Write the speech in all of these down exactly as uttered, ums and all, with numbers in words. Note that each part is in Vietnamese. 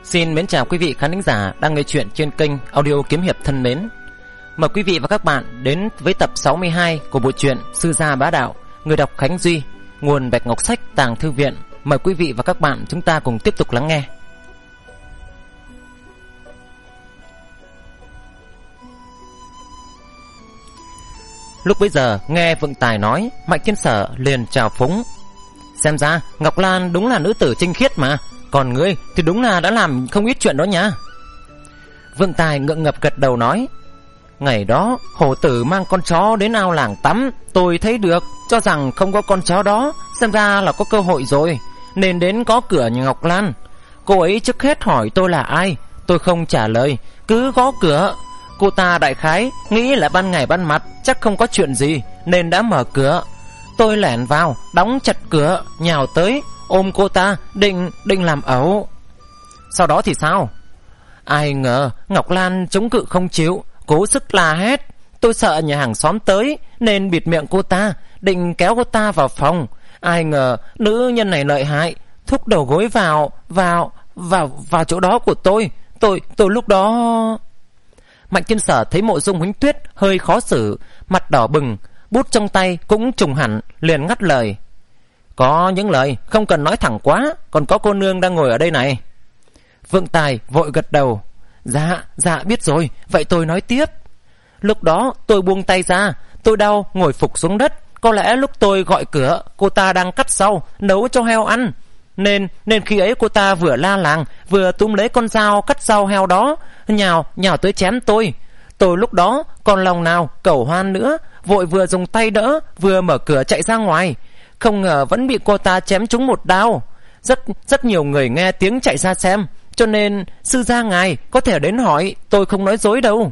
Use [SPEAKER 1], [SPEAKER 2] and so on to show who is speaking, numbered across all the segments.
[SPEAKER 1] Xin mến chào quý vị khán thính giả đang nghe chuyện trên kênh Audio Kiếm Hiệp thân mến. Mời quý vị và các bạn đến với tập sáu mươi hai của bộ truyện Sư Gia Bá Đạo, người đọc Khánh Duy, nguồn Bạch Ngọc Sách, Tàng Thư Viện. Mời quý vị và các bạn chúng ta cùng tiếp tục lắng nghe. Lúc bấy giờ nghe Vượng Tài nói, Mạnh Thiên Sở liền chào phúng: xem ra Ngọc Lan đúng là nữ tử tinh khiết mà, còn ngươi thì đúng là đã làm không ít chuyện đó nha. Vượng Tài ngượng ngập gật đầu nói: ngày đó hổ tử mang con chó đến ao làng tắm, tôi thấy được, cho rằng không có con chó đó, xem ra là có cơ hội rồi, nên đến gõ cửa nhà Ngọc Lan. Cô ấy trước hết hỏi tôi là ai, tôi không trả lời, cứ gõ cửa. Cô ta đại khái nghĩ là ban ngày ban mặt chắc không có chuyện gì nên đã mở cửa. Tôi lẻn vào, đóng chặt cửa, nhào tới ôm cô ta, định định làm ẩu. Sau đó thì sao? Ai ngờ Ngọc Lan chống cự không chịu, cố sức la hét. Tôi sợ nhà hàng xóm tới nên bịt miệng cô ta, định kéo cô ta vào phòng. Ai ngờ nữ nhân này lợi hại, thúc đầu gối vào vào vào vào chỗ đó của tôi. Tôi tôi lúc đó... Mạnh Thiên Sở thấy Mộ Dung Huỳnh Tuyết hơi khó xử, mặt đỏ bừng, bút trong tay cũng trùng hẳn, liền ngắt lời: có những lời không cần nói thẳng quá, còn có cô nương đang ngồi ở đây này. Vượng Tài vội gật đầu: Dạ, dạ biết rồi, vậy tôi nói tiếp. Lúc đó tôi buông tay ra, tôi đau ngồi phục xuống đất. Có lẽ lúc tôi gọi cửa, cô ta đang cắt rau nấu cho heo ăn, Nên nên khi ấy cô ta vừa la làng, vừa túm lấy con dao cắt rau heo đó, nhào nhào tới chém tôi. Tôi lúc đó còn lòng nào cẩu hoan nữa, vội vừa dùng tay đỡ, vừa mở cửa chạy ra ngoài. Không ngờ vẫn bị cô ta chém trúng một đao. Rất rất nhiều người nghe tiếng chạy ra xem, cho nên sư gia ngài có thể đến hỏi, tôi không nói dối đâu.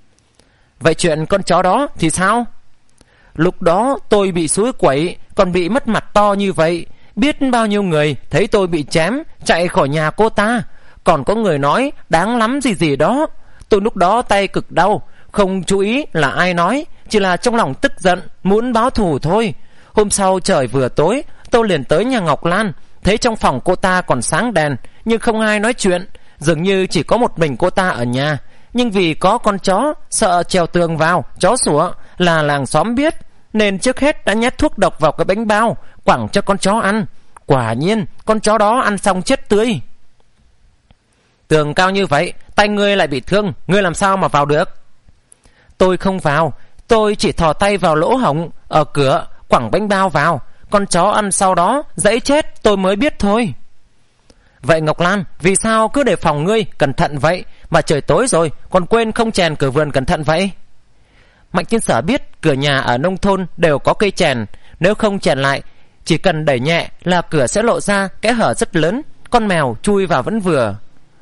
[SPEAKER 1] Vậy chuyện con chó đó thì sao? Lúc đó tôi bị xúi quẩy, còn bị mất mặt to như vậy. Biết bao nhiêu người thấy tôi bị chém chạy khỏi nhà cô ta, còn có người nói đáng lắm gì gì đó. Tôi lúc đó tay cực đau, không chú ý là ai nói, chỉ là trong lòng tức giận muốn báo thù thôi. Hôm sau trời vừa tối, tôi liền tới nhà Ngọc Lan, thấy trong phòng cô ta còn sáng đèn, nhưng không ai nói chuyện, dường như chỉ có một mình cô ta ở nhà. Nhưng vì có con chó, sợ trèo tường vào chó sủa là làng xóm biết, nên trước hết đã nhét thuốc độc vào cái bánh bao quẳng cho con chó ăn. Quả nhiên con chó đó ăn xong chết tươi. Tường cao như vậy, tay ngươi lại bị thương, ngươi làm sao mà vào được? Tôi không vào, tôi chỉ thò tay vào lỗ hổng ở cửa quẳng bánh bao vào. Con chó ăn sau đó dẫy chết, tôi mới biết thôi. Vậy Ngọc Lan, vì sao cứ đề phòng ngươi cẩn thận vậy, mà trời tối rồi còn quên không chèn cửa vườn cẩn thận vậy? Mạnh Thiên Sở biết cửa nhà ở nông thôn đều có cây chèn, nếu không chèn lại, chỉ cần đẩy nhẹ là cửa sẽ lộ ra kẽ hở rất lớn, con mèo chui vào vẫn vừa.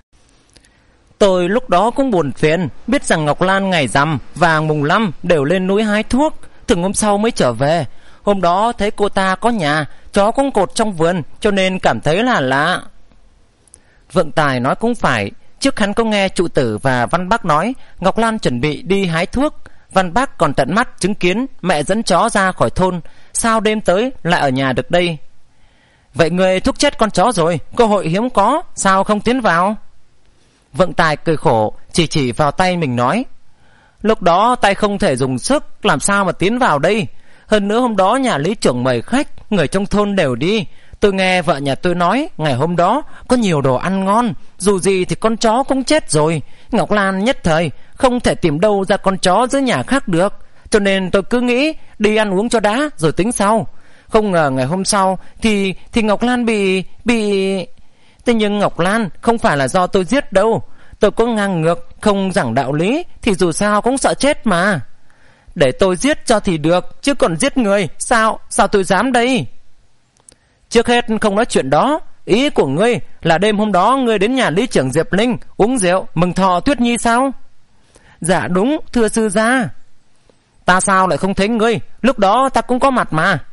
[SPEAKER 1] Tôi lúc đó cũng buồn phiền, biết rằng Ngọc Lan ngày rằm và mùng năm đều lên núi hái thuốc, thường hôm sau mới trở về. Hôm đó thấy cô ta có nhà, chó cũng cột trong vườn, cho nên cảm thấy là lạ. Vượng Tài nói cũng phải, trước hắn có nghe Trụ Tử và Văn Bác nói Ngọc Lan chuẩn bị đi hái thuốc. Văn Bác còn tận mắt chứng kiến mẹ dẫn chó ra khỏi thôn, sao đêm tới lại ở nhà được đây? Vậy người thuốc chết con chó rồi, cơ hội hiếm có, sao không tiến vào? Vượng Tài cười khổ, chỉ chỉ vào tay mình nói: lúc đó tay không thể dùng sức, làm sao mà tiến vào đây? Hơn nữa hôm đó nhà lý trưởng mời khách, người trong thôn đều đi. Tôi nghe vợ nhà tôi nói ngày hôm đó có nhiều đồ ăn ngon, dù gì thì con chó cũng chết rồi. Ngọc Lan nhất thời không thể tìm đâu ra con chó giữa nhà khác được, cho nên tôi cứ nghĩ đi ăn uống cho đã rồi tính sau. Không ngờ ngày hôm sau thì thì Ngọc Lan bị bị Thế nhưng Ngọc Lan không phải là do tôi giết đâu. Tôi có ngang ngược, không giảng đạo lý thì dù sao cũng sợ chết mà. Để tôi giết cho thì được, chứ còn giết người sao sao tôi dám đây? Trước hết không nói chuyện đó, ý của ngươi là đêm hôm đó ngươi đến nhà lý trưởng Diệp Linh uống rượu mừng thọ Tuyết Nhi sao? Dạ đúng, thưa sư gia. Ta sao lại không thấy ngươi, lúc đó ta cũng có mặt mà.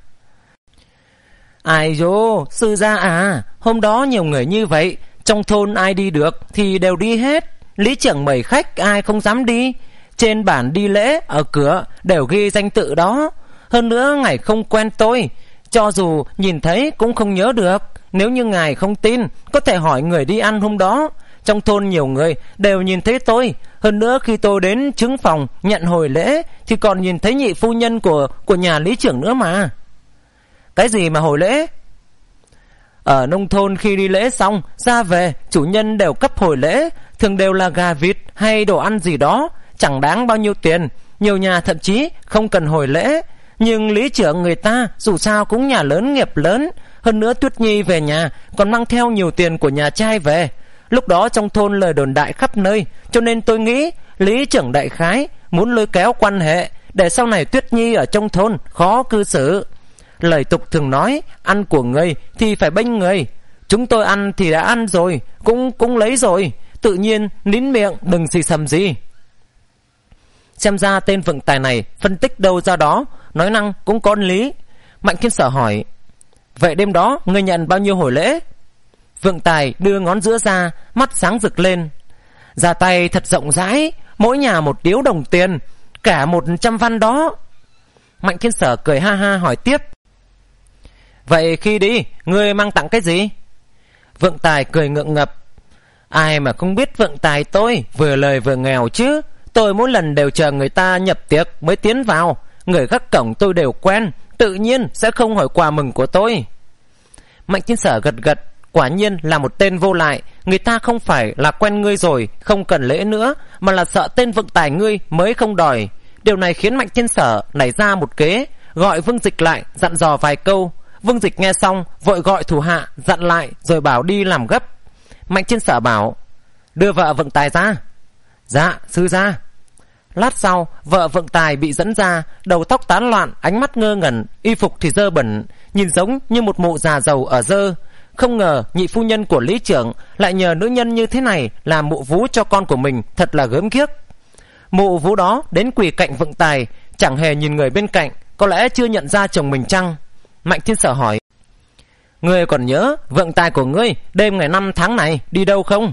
[SPEAKER 1] Ai dô, sư gia à, hôm đó nhiều người như vậy, trong thôn ai đi được thì đều đi hết. Lý trưởng mời khách ai không dám đi, trên bản đi lễ ở cửa đều ghi danh tự đó. Hơn nữa ngài không quen tôi, cho dù nhìn thấy cũng không nhớ được. Nếu như ngài không tin, có thể hỏi người đi ăn hôm đó. trong thôn nhiều người đều nhìn thấy tôi. Hơn nữa khi tôi đến trướng phòng nhận hồi lễ thì còn nhìn thấy nhị phu nhân của của nhà lý trưởng nữa mà. Cái gì mà hồi lễ? Ở nông thôn khi đi lễ xong ra về, chủ nhân đều cấp hồi lễ, thường đều là gà vịt hay đồ ăn gì đó, chẳng đáng bao nhiêu tiền. Nhiều nhà thậm chí không cần hồi lễ. Nhưng lý trưởng người ta dù sao cũng nhà lớn nghiệp lớn. Hơn nữa Tuyết Nhi về nhà còn mang theo nhiều tiền của nhà trai về. Lúc đó trong thôn lời đồn đại khắp nơi, cho nên tôi nghĩ lý trưởng đại khái muốn lôi kéo quan hệ để sau này Tuyết Nhi ở trong thôn khó cư xử. Lời tục thường nói ăn của người thì phải bênh người. Chúng tôi ăn thì đã ăn rồi, Cũng cũng lấy rồi, tự nhiên nín miệng đừng xì xầm gì. Xem ra tên vượng tài này phân tích đâu ra đó, nói năng cũng có lý. Mạnh Thiên Sở hỏi: Vậy đêm đó ngươi nhận bao nhiêu hồi lễ? Vượng tài đưa ngón giữa ra, mắt sáng rực lên. Ra tay thật rộng rãi, mỗi nhà một điếu đồng tiền, cả một trăm văn đó. Mạnh Thiên Sở cười ha ha hỏi tiếp: Vậy khi đi ngươi mang tặng cái gì? Vượng tài cười ngượng ngập: Ai mà không biết vượng tài tôi vừa lời vừa nghèo chứ. Tôi mỗi lần đều chờ người ta nhập tiệc mới tiến vào, người gác cổng tôi đều quen, tự nhiên sẽ không hỏi quà mừng của tôi. Mạnh Thiên Sở gật gật, quả nhiên là một tên vô lại. Người ta không phải là quen ngươi rồi không cần lễ nữa, mà là sợ tên vượng tài ngươi mới không đòi. Điều này khiến Mạnh Thiên Sở nảy ra một kế, gọi Vương Dịch lại dặn dò vài câu. Vương Dịch nghe xong vội gọi thủ hạ dặn lại rồi bảo đi làm gấp. Mạnh Thiên Sở bảo: Đưa vợ vượng tài ra. Dạ sư gia. Lát sau vợ vượng tài bị dẫn ra, đầu tóc tán loạn, ánh mắt ngơ ngẩn, y phục thì dơ bẩn, nhìn giống như một mụ già giàu ở dơ. Không ngờ nhị phu nhân của lý trưởng lại nhờ nữ nhân như thế này làm mụ vú cho con của mình, thật là gớm ghiếc. Mụ vú đó đến quỳ cạnh vượng tài, chẳng hề nhìn người bên cạnh, có lẽ chưa nhận ra chồng mình chăng? Mạnh Thiên Sở hỏi: Ngươi còn nhớ vượng tài của ngươi đêm ngày năm tháng này đi đâu không?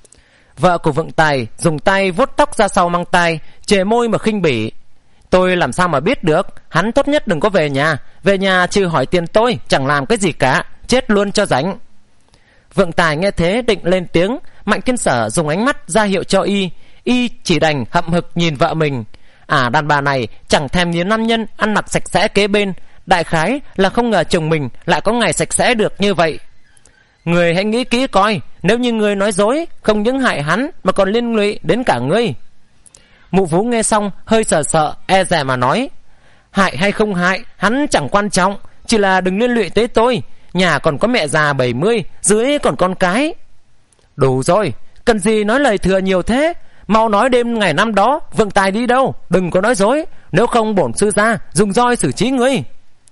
[SPEAKER 1] Vợ của vượng tài dùng tay vuốt tóc ra sau mang tai, chề môi mà khinh bỉ: Tôi làm sao mà biết được, hắn tốt nhất đừng có về nhà. Về nhà trừ hỏi tiền tôi chẳng làm cái gì cả, chết luôn cho rảnh. Vượng tài nghe thế định lên tiếng. Mạnh Thiên Sở dùng ánh mắt ra hiệu cho y. Y chỉ đành hậm hực nhìn vợ mình. À, đàn bà này chẳng thèm nhìn nam nhân ăn mặc sạch sẽ kế bên, đại khái là không ngờ chồng mình lại có ngày sạch sẽ được như vậy. Người hãy nghĩ kỹ coi, nếu như người nói dối không những hại hắn mà còn liên lụy đến cả ngươi. Mụ vú nghe xong hơi sợ sợ, e dè mà nói: Hại hay không hại hắn chẳng quan trọng, chỉ là đừng liên lụy tới tôi. Nhà còn có mẹ già bảy mươi, dưới còn con cái. Đủ rồi, cần gì nói lời thừa nhiều thế. Mau nói đêm ngày năm đó vượng tài đi đâu, đừng có nói dối, nếu không bổn sư gia dùng roi xử trí ngươi.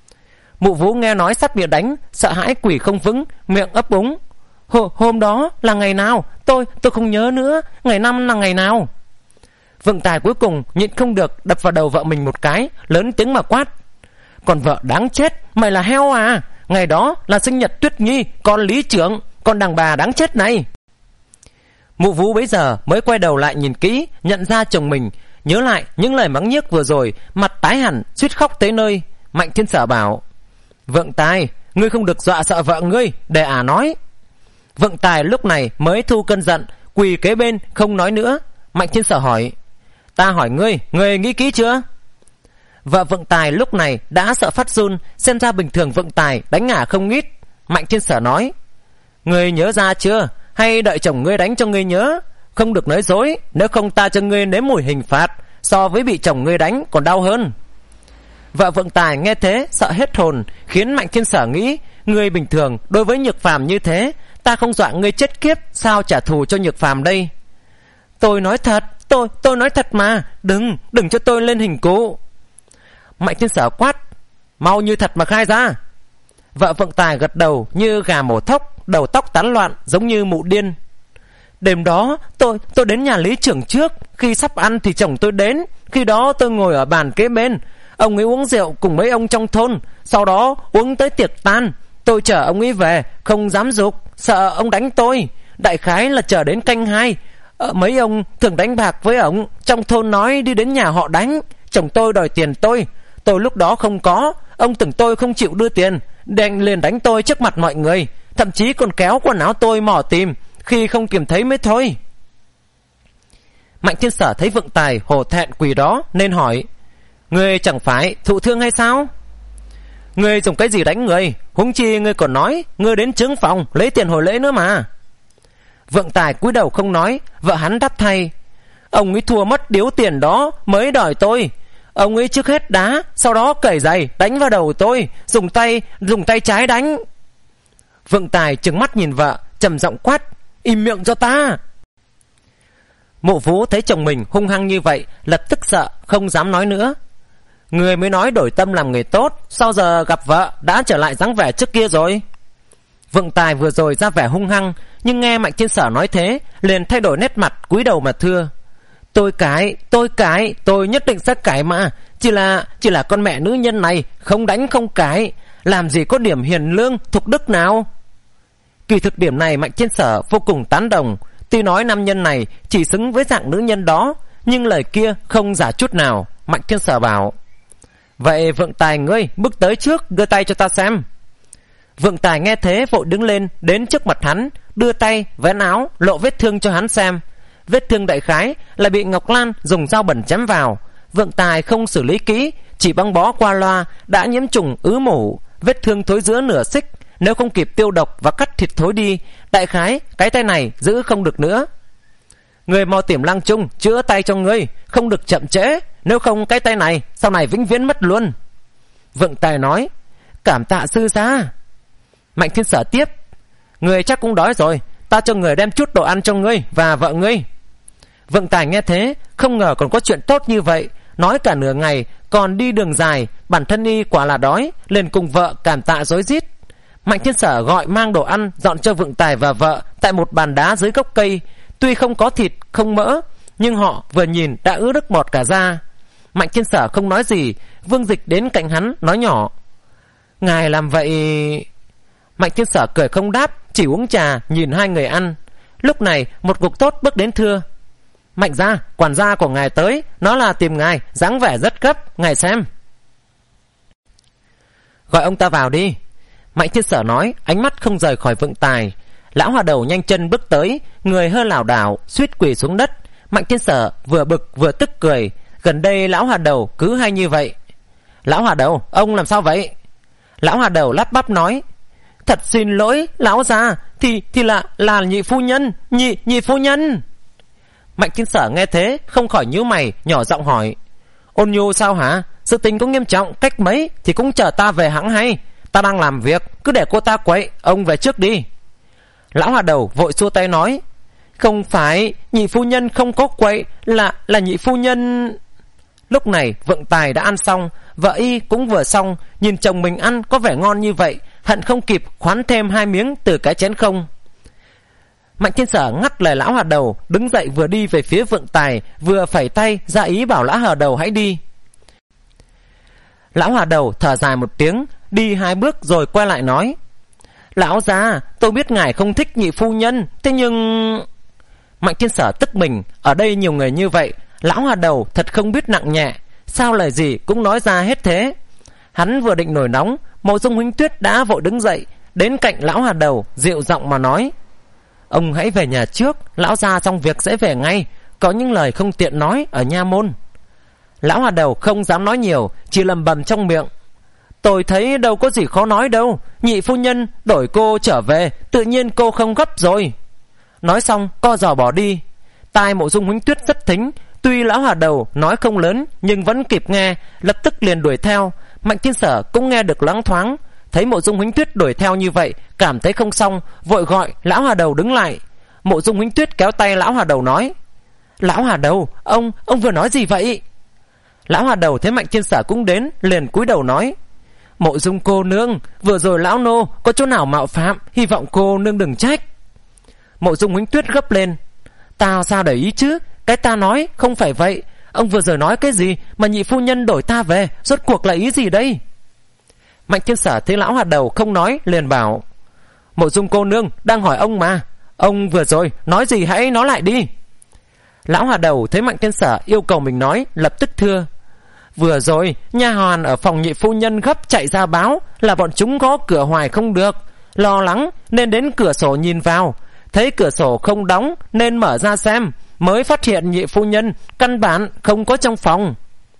[SPEAKER 1] Mụ vú nghe nói sắp bị đánh, sợ hãi quỳ không vững, miệng ấp úng: H- Hôm đó là ngày nào? Tôi tôi không nhớ nữa, ngày năm là ngày nào? Vượng tài cuối cùng nhịn không được, đập vào đầu vợ mình một cái, lớn tiếng mà quát: Còn vợ đáng chết, mày là heo à? Ngày đó là sinh nhật Tuyết Nhi, con lý trưởng, con đàn bà đáng chết này. Mụ vú bấy giờ mới quay đầu lại nhìn kỹ, nhận ra chồng mình, nhớ lại những lời mắng nhiếc vừa rồi, mặt tái hẳn, suýt khóc tới nơi. Mạnh Thiên Sở bảo: Vượng tài, ngươi không được dọa sợ vợ ngươi, để ả nói. Vượng tài lúc này mới thu cơn giận, quỳ kế bên không nói nữa. Mạnh Thiên Sở hỏi: Ta hỏi ngươi, ngươi nghĩ kỹ chưa? Vợ vượng tài lúc này đã sợ phát run, xem ra bình thường vượng tài đánh ả không ít. Mạnh Thiên Sở nói: Ngươi nhớ ra chưa? Hay đợi chồng ngươi đánh cho ngươi nhớ? Không được nói dối, nếu không ta cho ngươi nếm mùi hình phạt, so với bị chồng ngươi đánh còn đau hơn. Vợ vượng tài nghe thế sợ hết hồn, khiến Mạnh Thiên Sở nghĩ: Ngươi bình thường đối với Nhược Phàm như thế, ta không dọa ngươi chết kiếp, sao trả thù cho Nhược Phàm đây? Tôi nói thật, tôi tôi nói thật mà, đừng đừng cho tôi lên hình cụ. Mạnh Thiên Sở quát: Mau như thật mà khai ra. Vợ vượng tài gật đầu như gà mổ thóc, đầu tóc tán loạn giống như mụ điên. Đêm đó tôi tôi đến nhà lý trưởng trước, khi sắp ăn thì chồng tôi đến, khi đó tôi ngồi ở bàn kế bên. Ông ấy uống rượu cùng mấy ông trong thôn, sau đó uống tới tiệc tan. Tôi chở ông ấy về, không dám giục, sợ ông đánh tôi. Đại khái là chờ đến canh hai. Ờ, mấy ông thường đánh bạc với ông, trong thôn nói đi đến nhà họ đánh. Chồng tôi đòi tiền tôi, tôi lúc đó không có. Ông tưởng tôi không chịu đưa tiền, đành liền đánh tôi trước mặt mọi người, thậm chí còn kéo quần áo tôi mò tìm. khi không tìm thấy mới thôi. Mạnh Thiên Sở thấy Vượng Tài hổ thẹn quỳ đó nên hỏi: Ngươi chẳng phải thụ thương hay sao? Ngươi dùng cái gì đánh người? Huống chi ngươi còn nói ngươi đến trướng phòng lấy tiền hồi lễ nữa mà. Vượng Tài cúi đầu không nói. Vợ hắn đáp thay: Ông ấy thua mất điếu tiền đó mới đòi tôi. Ông ấy trước hết đá, sau đó cởi giày đánh vào đầu tôi, dùng tay dùng tay trái đánh. Vượng Tài trừng mắt nhìn vợ, trầm giọng quát: Im miệng cho ta. Mộ Vũ thấy chồng mình hung hăng như vậy, lập tức sợ, không dám nói nữa. Người mới nói đổi tâm làm người tốt, sao giờ gặp vợ đã trở lại dáng vẻ trước kia rồi? Vượng Tài vừa rồi ra vẻ hung hăng, nhưng nghe Mạnh Thiên Sở nói thế, liền thay đổi nét mặt, cúi đầu mà thưa: Tôi cái, tôi cái, tôi nhất định sẽ cãi mà. Chỉ là, chỉ là con mẹ nữ nhân này không đánh không cãi, làm gì có điểm hiền lương, thục đức nào. Kỳ thực điểm này Mạnh Thiên Sở vô cùng tán đồng. Tuy nói nam nhân này chỉ xứng với dạng nữ nhân đó, nhưng lời kia không giả chút nào. Mạnh Thiên Sở bảo: Vậy Vượng Tài ngươi bước tới trước, đưa tay cho ta xem. Vượng Tài nghe thế vội đứng lên, đến trước mặt hắn, đưa tay vén áo, lộ vết thương cho hắn xem. Vết thương đại khái là bị Ngọc Lan dùng dao bẩn chém vào. Vượng Tài không xử lý kỹ, chỉ băng bó qua loa, đã nhiễm trùng ứ mủ, vết thương thối giữa nửa xích. Nếu không kịp tiêu độc và cắt thịt thối đi, đại khái cái tay này giữ không được nữa. Người mau tìm Lang Trung chữa tay cho ngươi, không được chậm trễ, nếu không cái tay này sau này vĩnh viễn mất luôn. Vượng Tài nói: Cảm tạ sư gia. Mạnh Thiên Sở tiếp: Người chắc cũng đói rồi, ta cho người đem chút đồ ăn cho ngươi và vợ ngươi. Vượng Tài nghe thế không ngờ còn có chuyện tốt như vậy, nói cả nửa ngày còn đi đường dài, bản thân y quả là đói, liền cùng vợ cảm tạ rối rít. Mạnh Thiên Sở gọi mang đồ ăn dọn cho Vượng Tài và vợ tại một bàn đá dưới gốc cây. Tuy không có thịt không mỡ, nhưng họ vừa nhìn đã ứa nước bọt cả da. Mạnh Thiên Sở không nói gì. Vương Dịch đến cạnh hắn nói nhỏ: Ngài làm vậy... Mạnh Thiên Sở cười không đáp, chỉ uống trà nhìn hai người ăn. Lúc này một ngục tốt bước đến thưa: Mạnh gia, quản gia của ngài tới, nó là tìm ngài, dáng vẻ rất gấp, ngài xem. Gọi ông ta vào đi. Mạnh Thiên Sở nói, ánh mắt không rời khỏi Vượng Tài. Lão Hòa Đầu nhanh chân bước tới, người hơi lảo đảo, suýt quỳ xuống đất. Mạnh Thiên Sở vừa bực vừa tức cười. Gần đây Lão Hòa Đầu cứ hay như vậy. Lão Hòa Đầu, ông làm sao vậy? Lão Hòa Đầu lắp bắp nói: Thật xin lỗi lão gia, thì thì là là nhị phu nhân, nhị nhị phu nhân. Mạnh Thiên Sở nghe thế không khỏi nhíu mày, nhỏ giọng hỏi: Ôn Nhu sao hả? Sự tình có nghiêm trọng cách mấy thì cũng chờ ta về hãng hay. Ta đang làm việc, cứ để cô ta quậy, ông về trước đi. Lão Hòa Đầu vội xua tay nói: Không phải, nhị phu nhân không có quậy, là là nhị phu nhân. Lúc này Vượng Tài đã ăn xong, vợ y cũng vừa xong, nhìn chồng mình ăn có vẻ ngon như vậy, hận không kịp khoán thêm hai miếng từ cái chén không. Mạnh Thiên Sở ngắt lời Lão Hòa Đầu, đứng dậy vừa đi về phía Vượng Tài, vừa phẩy tay ra ý bảo Lão Hòa Đầu hãy đi. Lão Hòa Đầu thở dài một tiếng, đi hai bước rồi quay lại nói: Lão gia, tôi biết ngài không thích nhị phu nhân, thế nhưng... Mạnh Thiên Sở tức mình, ở đây nhiều người như vậy, Lão Hòa Đầu thật không biết nặng nhẹ, sao lời gì cũng nói ra hết thế. Hắn vừa định nổi nóng, Mộ Dung Huynh Tuyết đã vội đứng dậy, đến cạnh Lão Hòa Đầu, dịu giọng mà nói: Ông hãy về nhà trước, lão gia xong việc sẽ về ngay, có những lời không tiện nói ở nha môn. Lão Hòa Đầu không dám nói nhiều, chỉ lầm bầm trong miệng: Tôi thấy đâu có gì khó nói đâu, nhị phu nhân đổi cô trở về, tự nhiên cô không gấp rồi. Nói xong co giò bỏ đi. Tai Mộ Dung Huynh Tuyết rất thính, tuy Lão Hòa Đầu nói không lớn nhưng vẫn kịp nghe, lập tức liền đuổi theo. Mạnh Thiên Sở cũng nghe được loáng thoáng, thấy Mộ Dung Huynh Tuyết đuổi theo như vậy, cảm thấy không xong, vội gọi Lão Hòa Đầu đứng lại. Mộ Dung Huynh Tuyết kéo tay Lão Hòa Đầu nói: Lão Hòa Đầu, ông ông vừa nói gì vậy? Lão Hòa Đầu thấy Mạnh Thiên Sở cũng đến, liền cúi đầu nói: Mộ Dung cô nương, vừa rồi lão nô có chỗ nào mạo phạm, hy vọng cô nương đừng trách. Mộ Dung Huynh Tuyết gấp lên: Ta sao để ý chứ, cái ta nói không phải vậy. Ông vừa rồi nói cái gì mà nhị phu nhân đổi ta về, rốt cuộc là ý gì đây? Mạnh Thiên Sở thấy Lão Hòa Đầu không nói, liền bảo: Mộ Dung cô nương đang hỏi ông mà, ông vừa rồi nói gì hãy nói lại đi. Lão Hòa Đầu thấy Mạnh Thiên Sở yêu cầu mình nói, lập tức thưa: Vừa rồi nha hoàn ở phòng nhị phu nhân gấp chạy ra báo là bọn chúng gõ cửa hoài không được, lo lắng nên đến cửa sổ nhìn vào. thấy cửa sổ không đóng nên mở ra xem, mới phát hiện nhị phu nhân căn bản không có trong phòng.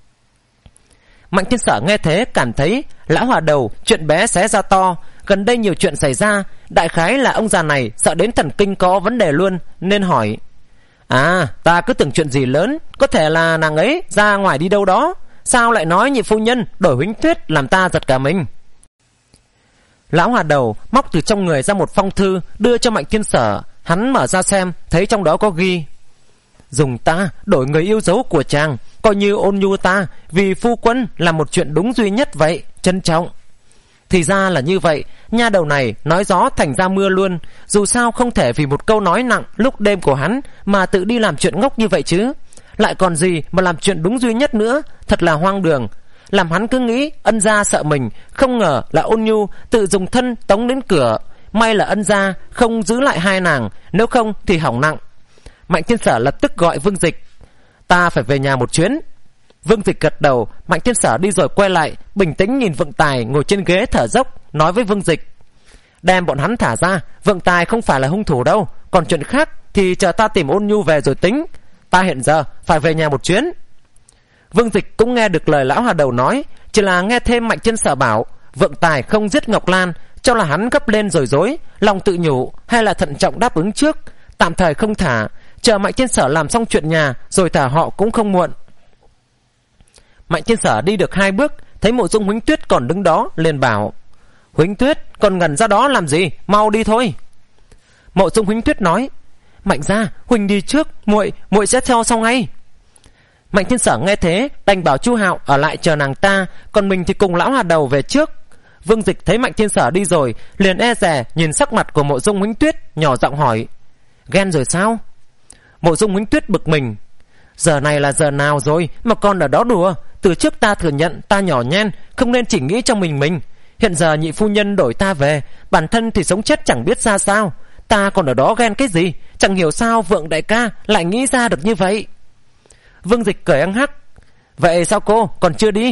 [SPEAKER 1] Mạnh Thiên Sở nghe thế cảm thấy lão hòa đầu chuyện bé xé ra to, gần đây nhiều chuyện xảy ra, đại khái là ông già này sợ đến thần kinh có vấn đề luôn, nên hỏi: À, ta cứ tưởng chuyện gì lớn, có thể là nàng ấy ra ngoài đi đâu đó, sao lại nói nhị phu nhân đổi Huỳnh Tuyết, làm ta giật cả mình. Lão hòa đầu móc từ trong người ra một phong thư đưa cho Mạnh Thiên Sở. Hắn mở ra xem, thấy trong đó có ghi: Dùng ta đổi người yêu dấu của chàng, coi như ôn nhu ta, vì phu quân là một chuyện đúng duy nhất vậy, trân trọng. Thì ra là như vậy, nha đầu này nói gió thành ra mưa luôn. Dù sao không thể vì một câu nói nặng lúc đêm của hắn mà tự đi làm chuyện ngốc như vậy chứ. Lại còn gì mà làm chuyện đúng duy nhất nữa, thật là hoang đường. Làm hắn cứ nghĩ ân gia sợ mình, không ngờ là ôn nhu tự dùng thân tống đến cửa. May là ân gia không giữ lại hai nàng, nếu không thì hỏng nặng. Mạnh Thiên Sở lập tức gọi Vương Dịch: Ta phải về nhà một chuyến. Vương Dịch gật đầu. Mạnh Thiên Sở đi rồi quay lại, bình tĩnh nhìn Vượng Tài ngồi trên ghế thở dốc, nói với Vương Dịch: Đem bọn hắn thả ra, Vượng Tài không phải là hung thủ đâu, còn chuyện khác thì chờ ta tìm ôn nhu về rồi tính. Ta hiện giờ phải về nhà một chuyến. Vương Dịch cũng nghe được lời lão hòa đầu nói, chỉ là nghe thêm Mạnh Thiên Sở bảo Vượng Tài không giết Ngọc Lan, cho là hắn gấp lên rồi dối, lòng tự nhủ hay là thận trọng đáp ứng trước, tạm thời không thả, chờ Mạnh Thiên Sở làm xong chuyện nhà rồi thả họ cũng không muộn. Mạnh Thiên Sở đi được hai bước, thấy Mộ Dung Huỳnh Tuyết còn đứng đó, liền bảo: Huỳnh Tuyết, còn ngẩn ra đó làm gì, mau đi thôi. Mộ Dung Huỳnh Tuyết nói: Mạnh gia, Huỳnh đi trước, muội muội sẽ theo sau ngay. Mạnh Thiên Sở nghe thế đành bảo Chu Hạo ở lại chờ nàng ta, còn mình thì cùng lão hòa đầu về trước. Vương Dịch thấy Mạnh Thiên Sở đi rồi, liền e dè nhìn sắc mặt của Mộ Dung Huỳnh Tuyết, nhỏ giọng hỏi: Ghen rồi sao? Mộ Dung Huỳnh Tuyết bực mình: Giờ này là giờ nào rồi mà con ở đó đùa? Từ trước ta thừa nhận ta nhỏ nhen, không nên chỉ nghĩ trong mình mình. Hiện giờ nhị phu nhân đổi ta về, bản thân thì sống chết chẳng biết ra sao. Ta còn ở đó ghen cái gì? Chẳng hiểu sao Vượng đại ca lại nghĩ ra được như vậy. Vương Dịch cười hăng hắc: Vậy sao cô còn chưa đi?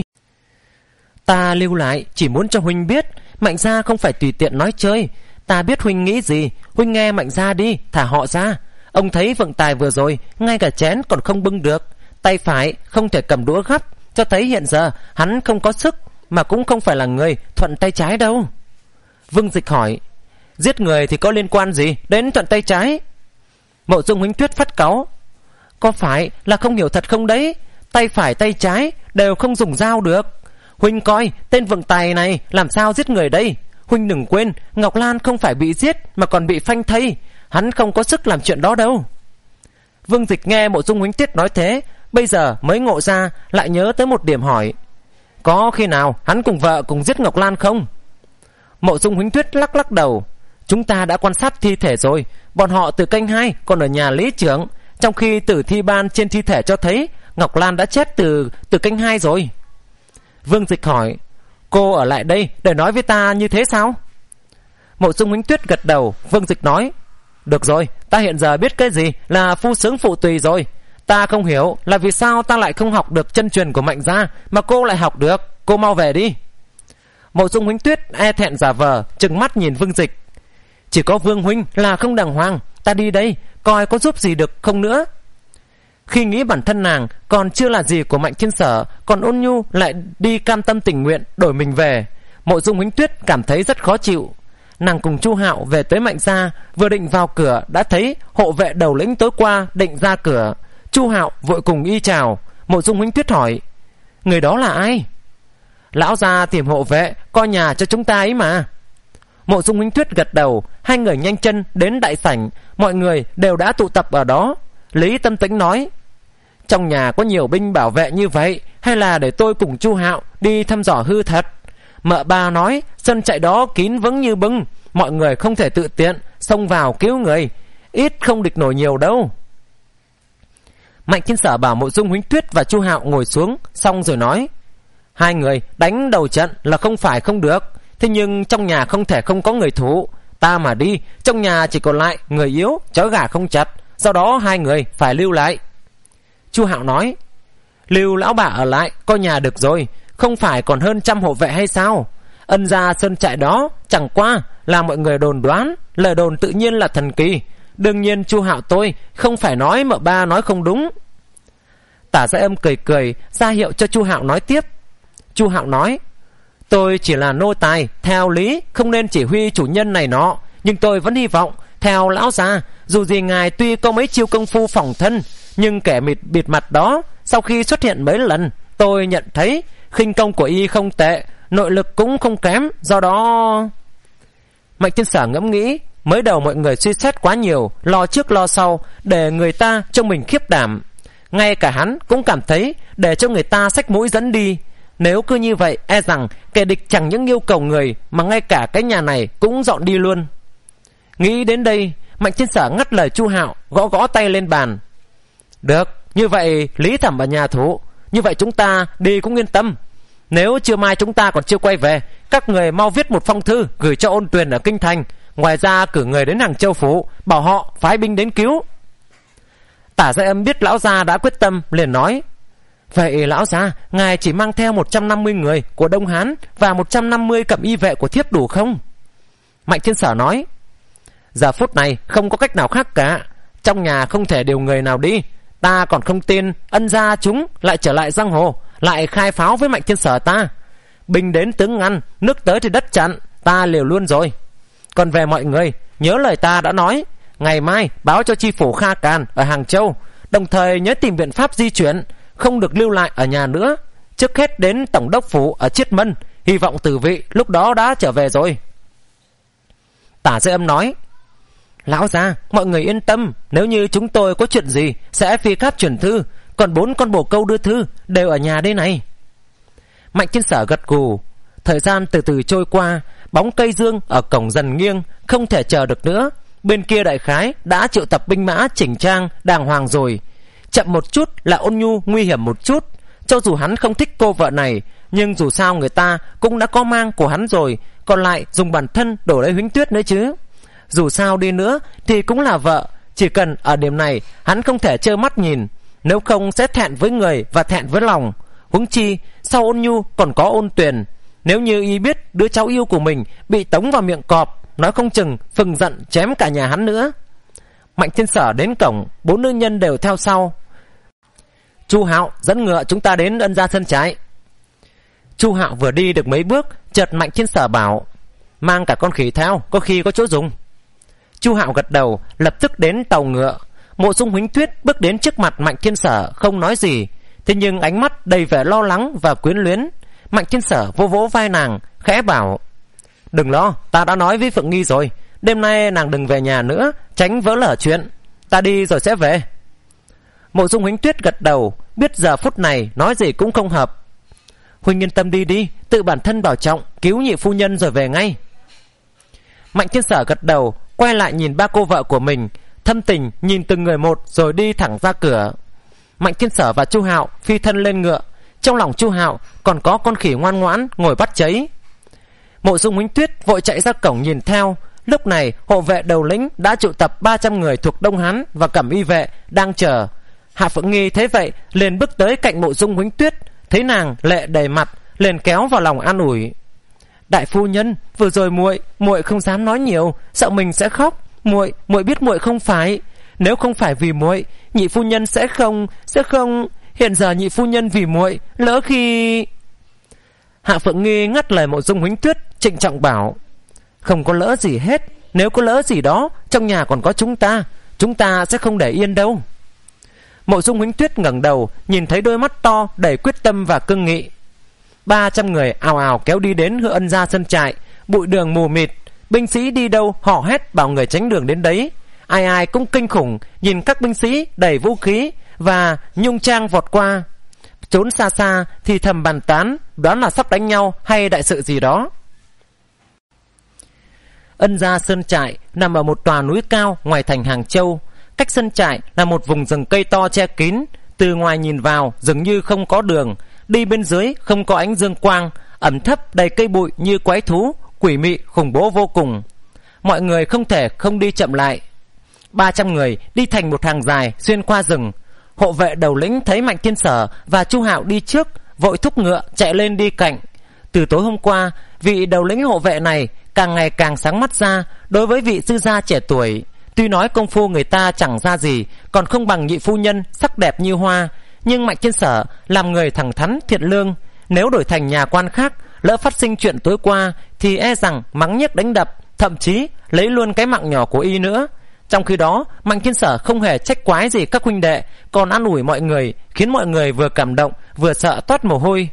[SPEAKER 1] Ta lưu lại chỉ muốn cho Huynh biết, Mạnh gia không phải tùy tiện nói chơi. Ta biết Huynh nghĩ gì, Huynh nghe Mạnh gia đi, thả họ ra. Ông thấy Vượng Tài vừa rồi ngay cả chén còn không bưng được, tay phải không thể cầm đũa gắp, cho thấy hiện giờ hắn không có sức, mà cũng không phải là người thuận tay trái đâu. Vương Dịch hỏi: Giết người thì có liên quan gì đến thuận tay trái? Mộ Dung Huỳnh Tuyết phát cáu: Có phải là không hiểu thật không đấy? Tay phải tay trái đều không dùng dao được. Huynh coi tên Vượng Tài này làm sao giết người đây? Huynh đừng quên Ngọc Lan không phải bị giết mà còn bị phanh thây, hắn không có sức làm chuyện đó đâu. Vương Dịch nghe Mộ Dung Huỳnh Tuyết nói thế, bây giờ mới ngộ ra, lại nhớ tới một điểm hỏi: Có khi nào hắn cùng vợ cùng giết Ngọc Lan không? Mộ Dung Huỳnh Tuyết lắc lắc đầu: Chúng ta đã quan sát thi thể rồi, bọn họ từ canh hai còn ở nhà lý trưởng, trong khi tử thi ban trên thi thể cho thấy Ngọc Lan đã chết từ từ canh hai rồi. Vương Dịch hỏi: Cô ở lại đây để nói với ta như thế sao? Mộ Dung Huỳnh Tuyết gật đầu. Vương Dịch nói: Được rồi, ta hiện giờ biết cái gì là phu sướng phụ tùy rồi. Ta không hiểu là vì sao ta lại không học được chân truyền của Mạnh gia mà cô lại học được. Cô mau về đi. Mộ Dung Huỳnh Tuyết e thẹn giả vờ, trừng mắt nhìn Vương Dịch: Chỉ có Vương huynh là không đàng hoàng, ta đi đây coi có giúp gì được không nữa. Khi nghĩ bản thân nàng còn chưa là gì của Mạnh Thiên Sở, còn ôn nhu lại đi cam tâm tình nguyện đổi mình về, Mộ Dung Huỳnh Tuyết cảm thấy rất khó chịu. Nàng cùng Chu Hạo về tới Mạnh gia, vừa định vào cửa đã thấy hộ vệ đầu lĩnh tối qua định ra cửa. Chu Hạo vội cùng y chào. Mộ Dung Huỳnh Tuyết hỏi: Người đó là ai? Lão gia tìm hộ vệ coi nhà cho chúng ta ấy mà. Mộ Dung Huỳnh Tuyết gật đầu. Hai người nhanh chân đến đại sảnh, mọi người đều đã tụ tập ở đó. Lý Tâm Tĩnh nói: Trong nhà có nhiều binh bảo vệ như vậy, hay là để tôi cùng Chu Hạo đi thăm dò hư thật? Mợ ba nói sân chạy đó kín vững như bưng, mọi người không thể tự tiện xông vào cứu người, ít không địch nổi nhiều đâu. Mạnh Thiên Sở bảo Mộ Dung Huỳnh Tuyết và Chu Hạo ngồi xuống, xong rồi nói: Hai người đánh đầu trận là không phải không được, thế nhưng trong nhà không thể không có người thủ. Ta mà đi, trong nhà chỉ còn lại người yếu, chó gà không chặt, do đó hai người phải lưu lại. Chu Hạo nói: Lưu lão bà ở lại coi nhà được rồi, không phải còn hơn trăm hộ vệ hay sao? Ân gia sơn trại đó chẳng qua là mọi người đồn đoán, lời đồn tự nhiên là thần kỳ,
[SPEAKER 2] Đương nhiên Chu Hạo tôi không phải nói mợ ba nói không đúng. Tả Gia Âm cười cười ra hiệu cho Chu Hạo nói tiếp. Chu Hạo nói: tôi chỉ là nô tài, theo lý không nên chỉ huy chủ nhân này nọ, nhưng tôi vẫn hy vọng theo lão gia, dù gì ngài tuy có mấy chiêu công phu phòng thân, nhưng kẻ bịt bịt mặt đó sau khi xuất hiện mấy lần, tôi nhận thấy khinh công của y không tệ, nội lực cũng không kém. Do đó... Mạnh Thiên Sở ngẫm nghĩ, mới đầu mọi người suy xét quá nhiều, lo trước lo sau, để người ta trông mình khiếp đảm. Ngay cả hắn cũng cảm thấy để cho người ta xách mũi dẫn đi. Nếu cứ như vậy, e rằng kẻ địch chẳng những yêu cầu người, mà ngay cả cái nhà này cũng dọn đi luôn. Nghĩ đến đây, Mạnh Thiên Sở ngắt lời Chu Hạo, gõ gõ tay lên bàn. Được, như vậy Lý Thẩm ở nhà thủ, như vậy chúng ta đi cũng yên tâm. Nếu trưa mai chúng ta còn chưa quay về, các người mau viết một phong thư gửi cho Ôn Tuyền ở Kinh Thành. Ngoài ra cử người đến Hàng Châu Phủ, bảo họ phái binh đến cứu. Tả Gia Âm biết lão gia đã quyết tâm, liền nói: vậy lão gia, ngài chỉ mang theo một trăm năm mươi người của Đông Hán và một trăm năm mươi cẩm y vệ của thiếp đủ không? Mạnh Thiên Sở nói: giờ phút này không có cách nào khác cả, trong nhà không thể điều người nào đi. Ta còn không tin Ân gia chúng lại trở lại giang hồ, lại khai pháo với Mạnh Thiên Sở ta. Binh đến tướng ngăn, nước tới thì đất chặn, ta liều luôn rồi. Còn về mọi người, nhớ lời ta đã nói, ngày mai báo cho chi phủ Kha Càn ở Hàng Châu, đồng thời nhớ tìm biện pháp di chuyển, không được lưu lại ở nhà nữa. Trước hết đến tổng đốc phủ ở Chiết Mân, hy vọng Tử Vị lúc đó đã trở về rồi. Tả Gia Âm nói: lão gia, mọi người yên tâm, nếu như chúng tôi có chuyện gì sẽ phi cáp chuyển thư, còn bốn con bồ câu đưa thư đều ở nhà đây này. Mạnh Thiên Sở gật gù. Thời gian từ từ trôi qua, bóng cây dương ở cổng dần nghiêng, không thể chờ được nữa. Bên kia đại khái đã triệu tập binh mã chỉnh trang đàng hoàng rồi. Chậm một chút là Ôn Nhu nguy hiểm một chút. Cho dù hắn không thích cô vợ này, nhưng dù sao người ta cũng đã có mang của hắn rồi, còn lại dùng bản thân đổ lấy Huỳnh Tuyết nữa chứ. Dù sao đi nữa thì cũng là vợ, chỉ cần ở điểm này hắn không thể trơ mắt nhìn, nếu không sẽ thẹn với người và thẹn với lòng. Huống chi sau Ôn Nhu còn có Ôn Tuyền, nếu như y biết đứa cháu yêu của mình bị tống vào miệng cọp, nói không chừng phừng giận chém cả nhà hắn nữa. Mạnh Thiên Sở đến cổng, bốn nữ nhân đều theo sau. Chu Hạo dẫn ngựa chúng ta đến Ân gia sân trại. Chu Hạo vừa đi được mấy bước, chợt Mạnh Thiên Sở bảo: mang cả con khỉ theo, có khi có chỗ dùng. Chu Hạo gật đầu, lập tức đến tàu ngựa. Mộ Dung Huỳnh Tuyết bước đến trước mặt Mạnh Thiên Sở, không nói gì, thế nhưng ánh mắt đầy vẻ lo lắng và quyến luyến. Mạnh Thiên Sở vỗ vỗ vai nàng, khẽ bảo: đừng lo, ta đã nói với Phượng Nghi rồi, đêm nay nàng đừng về nhà nữa, tránh vỡ lở chuyện. Ta đi rồi sẽ về. Mộ Dung Huỳnh Tuyết gật đầu, biết giờ phút này nói gì cũng không hợp. Huynh yên tâm đi đi, tự bản thân bảo trọng, cứu nhị phu nhân rồi về ngay. Mạnh Thiên Sở gật đầu, quay lại nhìn ba cô vợ của mình, thâm tình nhìn từng người một rồi đi thẳng ra cửa. Mạnh Thiên Sở và Chu Hạo phi thân lên ngựa, trong lòng Chu Hạo còn có con khỉ ngoan ngoãn ngồi bắt cháy. Mộ Dung Huỳnh Tuyết vội chạy ra cổng nhìn theo. Lúc này hộ vệ đầu lĩnh đã triệu tập ba trăm người thuộc Đông Hán và cẩm y vệ đang chờ. Hạ Phượng Nghi thấy vậy liền bước tới cạnh Mộ Dung Huỳnh Tuyết, thấy nàng lệ đầy mặt, liền kéo vào lòng an ủi: đại phu nhân, vừa rồi muội muội không dám nói nhiều, sợ mình sẽ khóc. Muội muội biết muội không phải, nếu không phải vì muội, nhị phu nhân sẽ không sẽ không hiện giờ nhị phu nhân vì muội, lỡ khi... Hạ Phượng Nghi ngắt lời Mộ Dung Huỳnh Tuyết, trịnh trọng bảo: không có lỡ gì hết, nếu có lỡ gì đó, trong nhà còn có chúng ta, chúng ta sẽ không để yên đâu. Mộ Dung Huỳnh Tuyết ngẩng đầu, nhìn thấy đôi mắt to đầy quyết tâm và cương nghị. Ba trăm người ào ào kéo đi đến Hứa Ân gia sân trại, bụi đường mù mịt, binh sĩ đi đâu họ hét bảo người tránh đường đến đấy. Ai ai cũng kinh khủng nhìn các binh sĩ đầy vũ khí và nhung trang vọt qua, trốn xa xa thì thầm bàn tán, đoán là sắp đánh nhau hay đại sự gì đó. Ân gia sơn trại nằm ở một tòa núi cao ngoài thành Hàng Châu. Cách sân trại là một vùng rừng cây to che kín, từ ngoài nhìn vào dường như không có đường, đi bên dưới không có ánh dương quang, ẩm thấp đầy cây bụi như quái thú, quỷ mị khủng bố vô cùng. Mọi người không thể không đi chậm lại. Ba trăm người đi thành một hàng dài xuyên qua rừng. Hộ vệ đầu lĩnh thấy Mạnh Thiên Sở và Chu Hạo đi trước, vội thúc ngựa chạy lên đi cạnh. Từ tối hôm qua, vị đầu lĩnh hộ vệ này càng ngày càng sáng mắt ra đối với vị sư gia trẻ tuổi. Tuy nói công phu người ta chẳng ra gì, còn không bằng nhị phu nhân sắc đẹp như hoa, nhưng Mạnh Thiên Sở làm người thẳng thắn thiện lương, nếu đổi thành nhà quan khác, lỡ phát sinh chuyện tối qua thì e rằng mắng nhiếc đánh đập, thậm chí lấy luôn cái mạng nhỏ của y nữa. Trong khi đó, Mạnh Thiên Sở không hề trách quái gì các huynh đệ, còn an ủi mọi người, khiến mọi người vừa cảm động vừa sợ toát mồ hôi.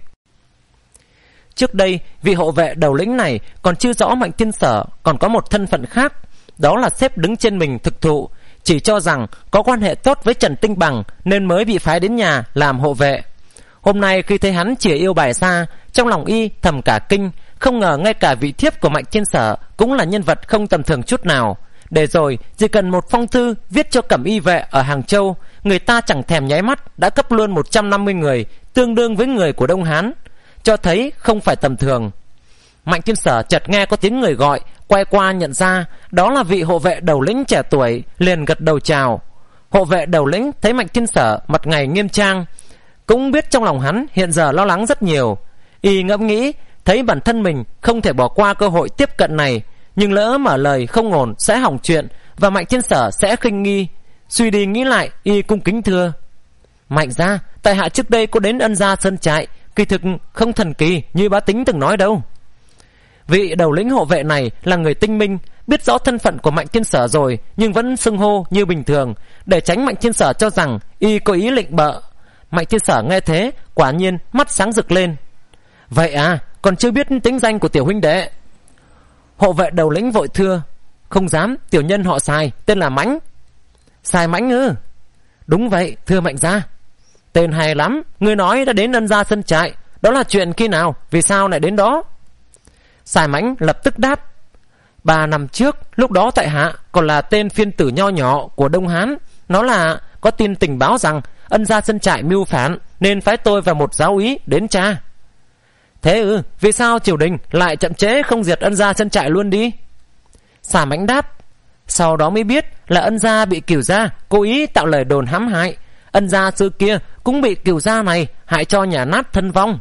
[SPEAKER 2] Trước đây, vị hộ vệ đầu lĩnh này còn chưa rõ Mạnh Thiên Sở còn có một thân phận khác, đó là sếp đứng trên mình thực thụ, chỉ cho rằng có quan hệ tốt với Trần Tinh Bằng nên mới bị phái đến nhà làm hộ vệ. Hôm nay khi thấy hắn chìa yêu bài ra, trong lòng y thầm cả kinh, không ngờ ngay cả vị thiếp của Mạnh Thiên Sở cũng là nhân vật không tầm thường chút nào. Để rồi chỉ cần một phong thư viết cho Cẩm Y vệ ở Hàng Châu, người ta chẳng thèm nháy mắt đã cấp luôn một trăm năm mươi người, tương đương với người của Đông Hán, cho thấy không phải tầm thường. Mạnh Thiên Sở chợt nghe có tiếng người gọi, quay qua nhận ra đó là vị hộ vệ đầu lĩnh trẻ tuổi, liền gật đầu chào. Hộ vệ đầu lĩnh thấy Mạnh Thiên Sở mặt ngày nghiêm trang, cũng biết trong lòng hắn hiện giờ lo lắng rất nhiều. Y ngẫm nghĩ, thấy bản thân mình không thể bỏ qua cơ hội tiếp cận này, nhưng lỡ mở lời không ổn sẽ hỏng chuyện và Mạnh Thiên Sở sẽ khinh nghi. Suy đi nghĩ lại, y cung kính thưa: Mạnh gia, tại hạ trước đây có đến Ân Gia Sơn Trại, kỳ thực không thần kỳ như bá tính từng nói đâu. Vị đầu lĩnh hộ vệ này là người tinh minh, biết rõ thân phận của Mạnh Thiên Sở rồi, nhưng vẫn xưng hô như bình thường, để tránh Mạnh Thiên Sở cho rằng y có ý lịnh bợ. Mạnh Thiên Sở nghe thế, quả nhiên mắt sáng rực lên. Vậy à, còn chưa biết tính danh của tiểu huynh đệ? Hộ vệ đầu lĩnh vội thưa: Không dám, tiểu nhân họ Sài, tên là Mãnh. Sài Mãnh ư? Đúng vậy, thưa Mạnh gia. Tên hay lắm, ngươi nói đã đến Ân Gia Sơn Trại, đó là chuyện khi nào, vì sao lại đến đó? Sài Mãnh lập tức đáp: Ba năm trước, lúc đó tại hạ còn là tên phiên tử nho nhỏ của Đông Hán. Nó là có tin tình báo rằng Ân Gia Sơn Trại mưu phản, nên phái tôi và một giáo úy đến tra. Thế ư, vì sao triều đình lại chậm chế không diệt Ân Gia Sơn Trại luôn đi? Sài Mãnh đáp: Sau đó mới biết là Ân Gia bị Cửu Gia cố ý tạo lời đồn hãm hại. Ân Gia xưa kia cũng bị Cửu Gia này hại cho nhà nát thân vong.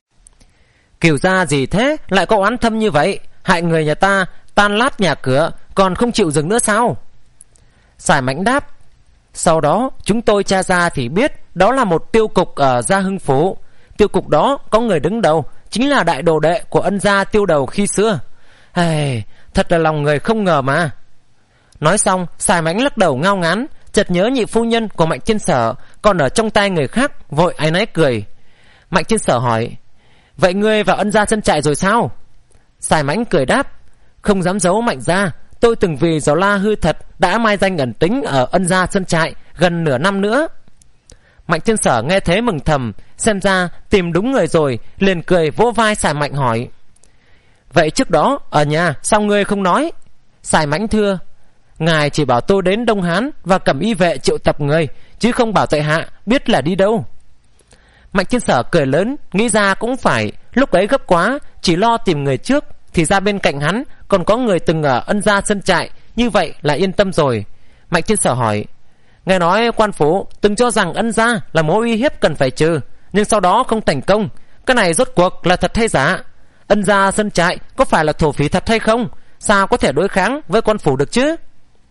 [SPEAKER 2] Cửu Gia gì thế lại có oán thâm như vậy, hại người nhà ta tan lát nhà cửa, còn không chịu dừng nữa sao? Sài Mãnh đáp: Sau đó chúng tôi tra ra thì biết đó là một tiêu cục ở Gia Hưng Phủ. Tiêu cục đó có người đứng đầu chính là đại đồ đệ của Ân Gia Tiêu Đầu khi xưa. Hey, thật là lòng người không ngờ mà. Nói xong, Sài Mãnh lắc đầu ngao ngán, chợt nhớ nhị phu nhân của Mạnh Thiên Sở còn ở trong tay người khác, vội áy náy cười. Mạnh Thiên Sở hỏi: Vậy ngươi vào Ân Gia Sơn Trại rồi sao? Sài Mãnh cười đáp: Không dám giấu Mạnh gia, tôi từng vì gió la hư thật đã mai danh ẩn tính ở Ân Gia Sơn Trại gần nửa năm nữa. Mạnh Thiên Sở nghe thế mừng thầm, xem ra tìm đúng người rồi, liền cười vỗ vai Sài Mãnh hỏi: Vậy trước đó ở nhà sao ngươi không nói? Sài Mãnh thưa: Ngài chỉ bảo tôi đến Đông Hán và Cẩm Y vệ triệu tập người, chứ không bảo tại hạ biết là đi đâu. Mạnh Thiên Sở cười lớn, nghĩ ra cũng phải, lúc ấy gấp quá, chỉ lo tìm người trước, thì ra bên cạnh hắn còn có người từng ở Ân Gia Sơn Trại, như vậy là yên tâm rồi. Mạnh Thiên Sở hỏi: Nghe nói quan phủ từng cho rằng Ân Gia là mối uy hiếp cần phải trừ, nhưng sau đó không thành công, cái này rốt cuộc là thật hay giả? Ân Gia Sơn Trại có phải là thổ phỉ thật hay không? Sao có thể đối kháng với quan phủ được chứ?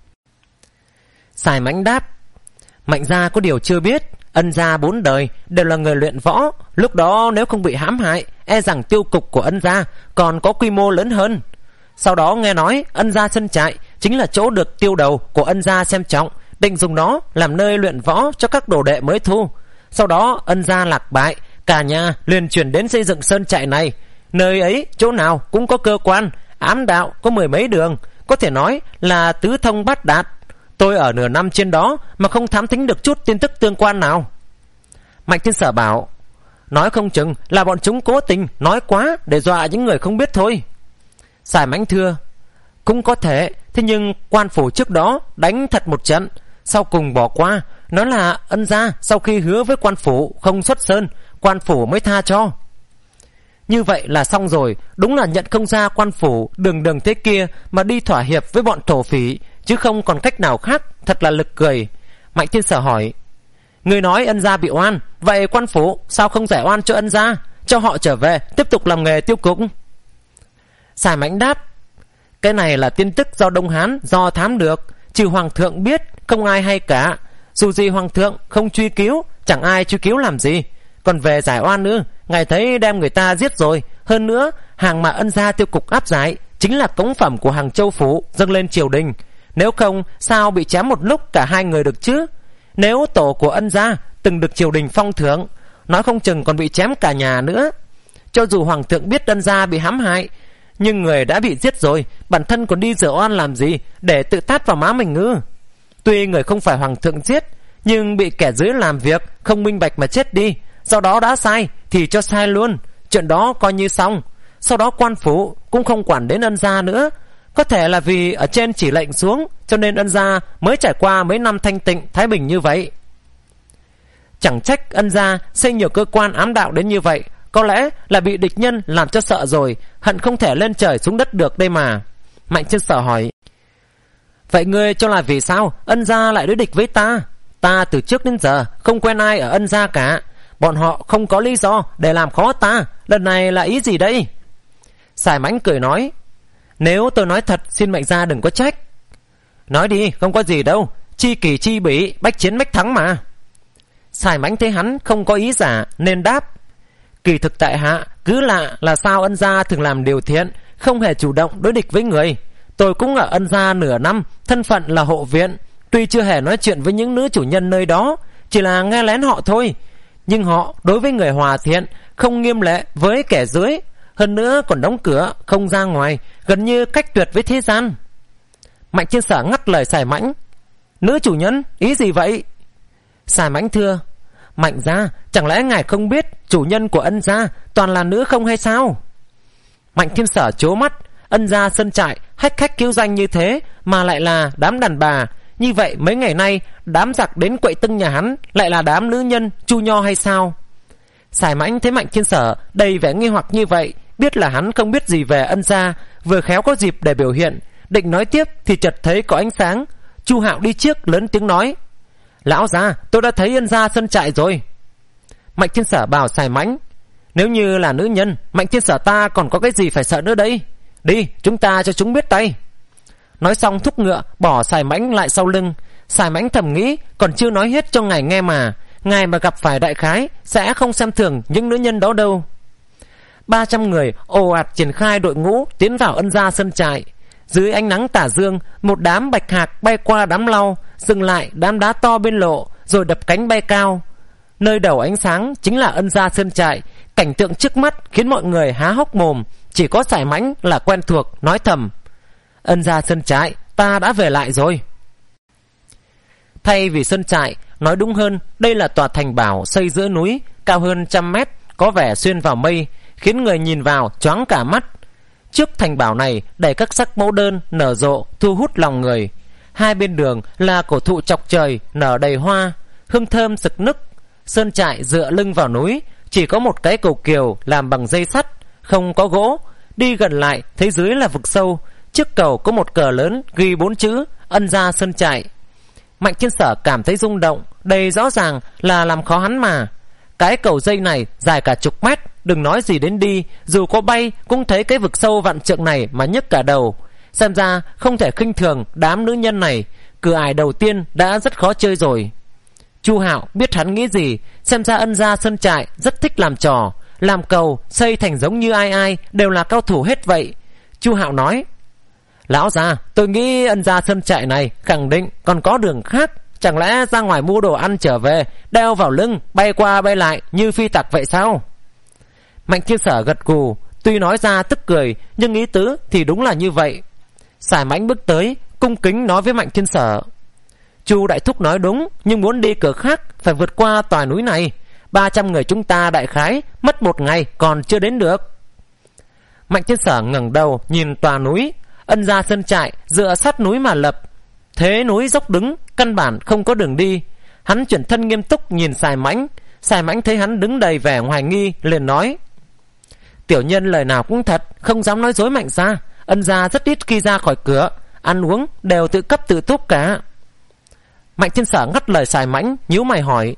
[SPEAKER 2] Sài Mãnh đáp: Mạnh gia có điều chưa biết, Ân Gia bốn đời đều là người luyện võ, lúc đó nếu không bị hãm hại, e rằng tiêu cục của Ân Gia còn có quy mô lớn hơn. Sau đó nghe nói Ân Gia Sơn Trại chính là chỗ được Tiêu Đầu của Ân Gia xem trọng, định dùng nó làm nơi luyện võ cho các đồ đệ mới thu. Sau đó Ân Gia lạc bại, cả nhà liền chuyển đến xây dựng Sơn Trại này. Nơi ấy chỗ nào cũng có cơ quan, ám đạo có mười mấy đường, có thể nói là tứ thông bát đạt. Tôi ở nửa năm trên đó mà không thám thính được chút tin tức tương quan nào. Mạnh Thiên Sở bảo: Nói không chừng là bọn chúng cố tình nói quá để dọa những người không biết thôi. Sài Mãnh thưa: Cũng có thể, thế nhưng quan phủ trước đó đánh thật một trận, sau cùng bỏ qua, nói là Ân Gia sau khi hứa với quan phủ không xuất sơn, quan phủ mới tha cho. Như vậy là xong rồi, đúng là nhận không ra quan phủ đường đường thế kia mà đi thỏa hiệp với bọn thổ phỉ, chứ không còn cách nào khác, thật là lực cười. Mạnh Thiên Sở hỏi: Người nói Ân Gia bị oan, vậy quan phủ sao không giải oan cho Ân Gia, cho họ trở về tiếp tục làm nghề tiêu cục? Sài Mãnh đáp: Cái này là tin tức do Đông Hán do thám được, Trừ hoàng thượng biết, không ai hay cả. Dù gì hoàng thượng không truy cứu, chẳng ai truy cứu làm gì. Còn về giải oan nữa, ngài thấy đem người ta giết rồi. Hơn nữa, hàng mà ân gia tiêu cục áp giải chính là cống phẩm của hàng châu phủ dâng lên triều đình. Nếu không, sao bị chém một lúc cả hai người được chứ? Nếu tổ của ân gia từng được triều đình phong thưởng, nói không chừng còn bị chém cả nhà nữa. Cho dù hoàng thượng biết ân gia bị hãm hại, nhưng người đã bị giết rồi, bản thân còn đi rửa oan làm gì để tự tát vào má mình ngư? Tuy người không phải hoàng thượng giết, nhưng bị kẻ dưới làm việc không minh bạch mà chết đi, do đó đã sai thì cho sai luôn, chuyện đó coi như xong. Sau đó quan phủ cũng không quản đến ân gia nữa. Có thể là vì ở trên chỉ lệnh xuống, cho nên ân gia mới trải qua mấy năm thanh tịnh thái bình như vậy. Chẳng trách ân gia xây nhiều cơ quan ám đạo đến như vậy. Có lẽ là bị địch nhân làm cho sợ rồi, hận không thể lên trời xuống đất được đây mà. Mạnh Thiên Sở hỏi: vậy ngươi cho là vì sao ân gia lại đối địch với ta? Ta từ trước đến giờ không quen ai ở ân gia cả. Bọn họ không có lý do để làm khó ta. Lần này là ý gì đây? Sài Mãnh cười nói: nếu tôi nói thật, xin Mạnh gia đừng có trách. Nói đi, không có gì đâu. Chi kỷ chi bỉ, bách chiến bách thắng mà. Sài Mãnh thấy hắn không có ý giả nên đáp: kỳ thực tại hạ cứ lạ là sao ân gia thường làm điều thiện, không hề chủ động đối địch với người. Tôi cũng ở ân gia nửa năm, thân phận là hộ viện. Tuy chưa hề nói chuyện với những nữ chủ nhân nơi đó, chỉ là nghe lén họ thôi, nhưng họ đối với người hòa thiện, không nghiêm lệ với kẻ dưới. Hơn nữa còn đóng cửa không ra ngoài, gần như cách tuyệt với thế gian. Mạnh Thiên Sở ngắt lời Sài Mãnh: nữ chủ nhân, ý gì vậy? Sài Mãnh thưa: Mạnh gia, chẳng lẽ ngài không biết chủ nhân của ân gia toàn là nữ không hay sao? Mạnh Thiên Sở trố mắt. Ân gia Sơn Trại hách khách cứu danh như thế mà lại là đám đàn bà. Như vậy mấy ngày nay đám giặc đến quậy tưng nhà hắn lại là đám nữ nhân chu nho hay sao? Sài Mãnh thấy Mạnh Thiên Sở đầy vẻ nghi hoặc như vậy, biết là hắn không biết gì về ân gia, vừa khéo có dịp để biểu hiện. Định nói tiếp thì chợt thấy có ánh sáng. Chu Hạo đi trước lớn tiếng nói: lão gia, tôi đã thấy ân gia Sơn Trại rồi. Mạnh Thiên Sở bảo Sài Mãnh: nếu như là nữ nhân, Mạnh Thiên Sở ta còn có cái gì phải sợ nữa đây? Đi, chúng ta cho chúng biết tay. Nói xong thúc ngựa bỏ Sài Mãnh lại sau lưng. Sài Mãnh thầm nghĩ còn chưa nói hết cho ngài nghe mà. Ngài mà gặp phải đại khái sẽ không xem thường những nữ nhân đó đâu. Ba trăm người ồ ạt triển khai đội ngũ tiến vào ân gia Sơn Trại. Dưới ánh nắng tà dương, một đám bạch hạc bay qua đám lau, dừng lại đám đá to bên lộ, rồi đập cánh bay cao. Nơi đầu ánh sáng chính là ân gia Sơn Trại. Cảnh tượng trước mắt khiến mọi người há hốc mồm. Chỉ có Sài Mãnh là quen thuộc, nói thầm: ân gia Sơn Trại, ta đã về lại rồi. Thay vì Sơn Trại, nói đúng hơn đây là tòa thành bảo xây giữa núi, cao hơn trăm mét, có vẻ xuyên vào mây, khiến người nhìn vào choáng cả mắt. Trước thành bảo này đầy các sắc mẫu đơn nở rộ, thu hút lòng người. Hai bên đường là cổ thụ chọc trời nở đầy hoa, hương thơm sực nức. Sơn Trại dựa lưng vào núi, chỉ có một cái cầu kiều làm bằng dây sắt, không có gỗ. Đi gần lại thấy dưới là vực sâu. Trước cầu có một cờ lớn ghi bốn chữ ân gia Sơn Trại. Mạnh Thiên Sở cảm thấy rung động, đây rõ ràng là làm khó hắn mà. Cái cầu dây này dài cả chục mét, đừng nói gì đến đi, dù có bay cũng thấy cái vực sâu vạn trượng này mà nhức cả đầu. Xem ra không thể khinh thường đám nữ nhân này, cửa ải đầu tiên đã rất khó chơi rồi. Chu Hạo biết hắn nghĩ gì, xem ra ân gia Sơn Trại rất thích làm trò, làm cầu xây thành giống như ai ai đều là cao thủ hết vậy. Chu Hạo nói: lão gia, tôi nghĩ ân gia Sơn Trại này khẳng định còn có đường khác. Chẳng lẽ ra ngoài mua đồ ăn trở về, đeo vào lưng, bay qua bay lại như phi tặc vậy sao? Mạnh Thiên Sở gật gù, tuy nói ra tức cười, nhưng ý tứ thì đúng là như vậy. Sài Mãnh bước tới, cung kính nói với Mạnh Thiên Sở: Chu đại thúc nói đúng, nhưng muốn đi cửa khác phải vượt qua tòa núi này. Ba trăm người chúng ta đại khái mất một ngày còn chưa đến được. Mạnh Thiên Sở ngẩng đầu nhìn tòa núi. Ân gia Sơn Trại dựa sát núi mà lập, thế núi dốc đứng, căn bản không có đường đi. Hắn chuyển thân nghiêm túc nhìn Sài Mãnh. Sài Mãnh thấy hắn đứng đầy vẻ hoài nghi, liền nói: tiểu nhân lời nào cũng thật, không dám nói dối Mạnh gia. Ân gia rất ít khi ra khỏi cửa, ăn uống đều tự cấp tự túc cả. Mạnh Thiên Sở ngắt lời Sài Mãnh, nhíu mày hỏi: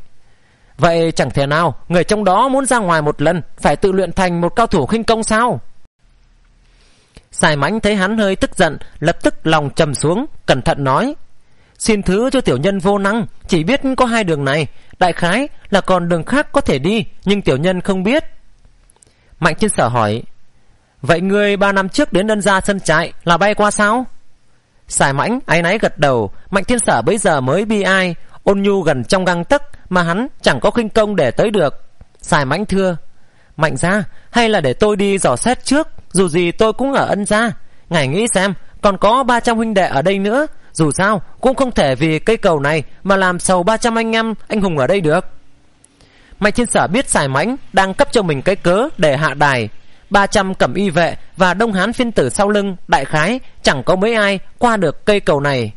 [SPEAKER 2] vậy chẳng thể nào người trong đó muốn ra ngoài một lần phải tự luyện thành một cao thủ khinh công sao? Sài Mãnh thấy hắn hơi tức giận, lập tức lòng trầm xuống, cẩn thận nói: Xin thứ cho tiểu nhân vô năng, chỉ biết có hai đường này, đại khái là còn đường khác có thể đi, nhưng tiểu nhân không biết. Mạnh Thiên Sở hỏi: Vậy ngươi ba năm trước đến Ân Gia Sơn Trại là bay qua sao? Sài Mãnh áy náy gật đầu. Mạnh Thiên Sở bây giờ mới bi ai, ôn nhu gần trong gang tấc mà hắn chẳng có khinh công để tới được. Sài Mãnh thưa: Mạnh gia, hay là để tôi đi dò xét trước, dù gì tôi cũng ở Ân Gia. Ngài nghĩ xem, còn có ba trăm huynh đệ ở đây nữa, dù sao cũng không thể vì cây cầu này mà làm sầu ba trăm anh em anh hùng ở đây được. Mạnh Thiên Sở biết Sài Mãnh đang cấp cho mình cái cớ để hạ đài. Ba trăm cẩm y vệ và Đông Hán phiên tử sau lưng, đại khái chẳng có mấy ai qua được cây cầu này.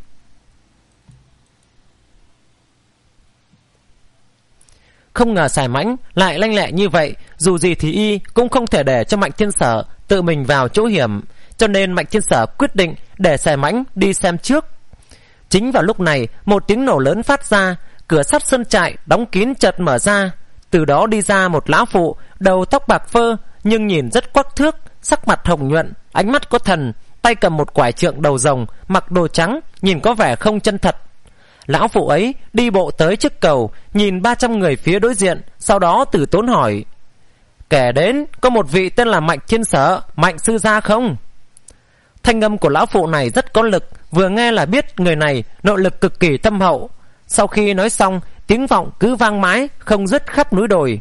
[SPEAKER 2] Không ngờ Sài Mãnh lại lanh lẹ như vậy, dù gì thì y cũng không thể để cho Mạnh Thiên Sở tự mình vào chỗ hiểm, cho nên Mạnh Thiên Sở quyết định để Sài Mãnh đi xem trước. Chính vào lúc này, một tiếng nổ lớn phát ra, cửa sắt sơn trại đóng kín chợt mở ra, từ đó đi ra một lão phụ, đầu tóc bạc phơ nhưng nhìn rất quắc thước, sắc mặt hồng nhuận, ánh mắt có thần, tay cầm một quải trượng đầu rồng, mặc đồ trắng, nhìn có vẻ không chân thật. Lão phụ ấy đi bộ tới trước cầu, nhìn ba trăm người phía đối diện, sau đó từ tốn hỏi: Kẻ đến có một vị tên là Mạnh Thiên Sở, Mạnh sư gia không? Thanh âm của lão phụ này rất có lực, vừa nghe là biết người này nội lực cực kỳ thâm hậu. Sau khi nói xong, tiếng vọng cứ vang mãi không dứt khắp núi đồi.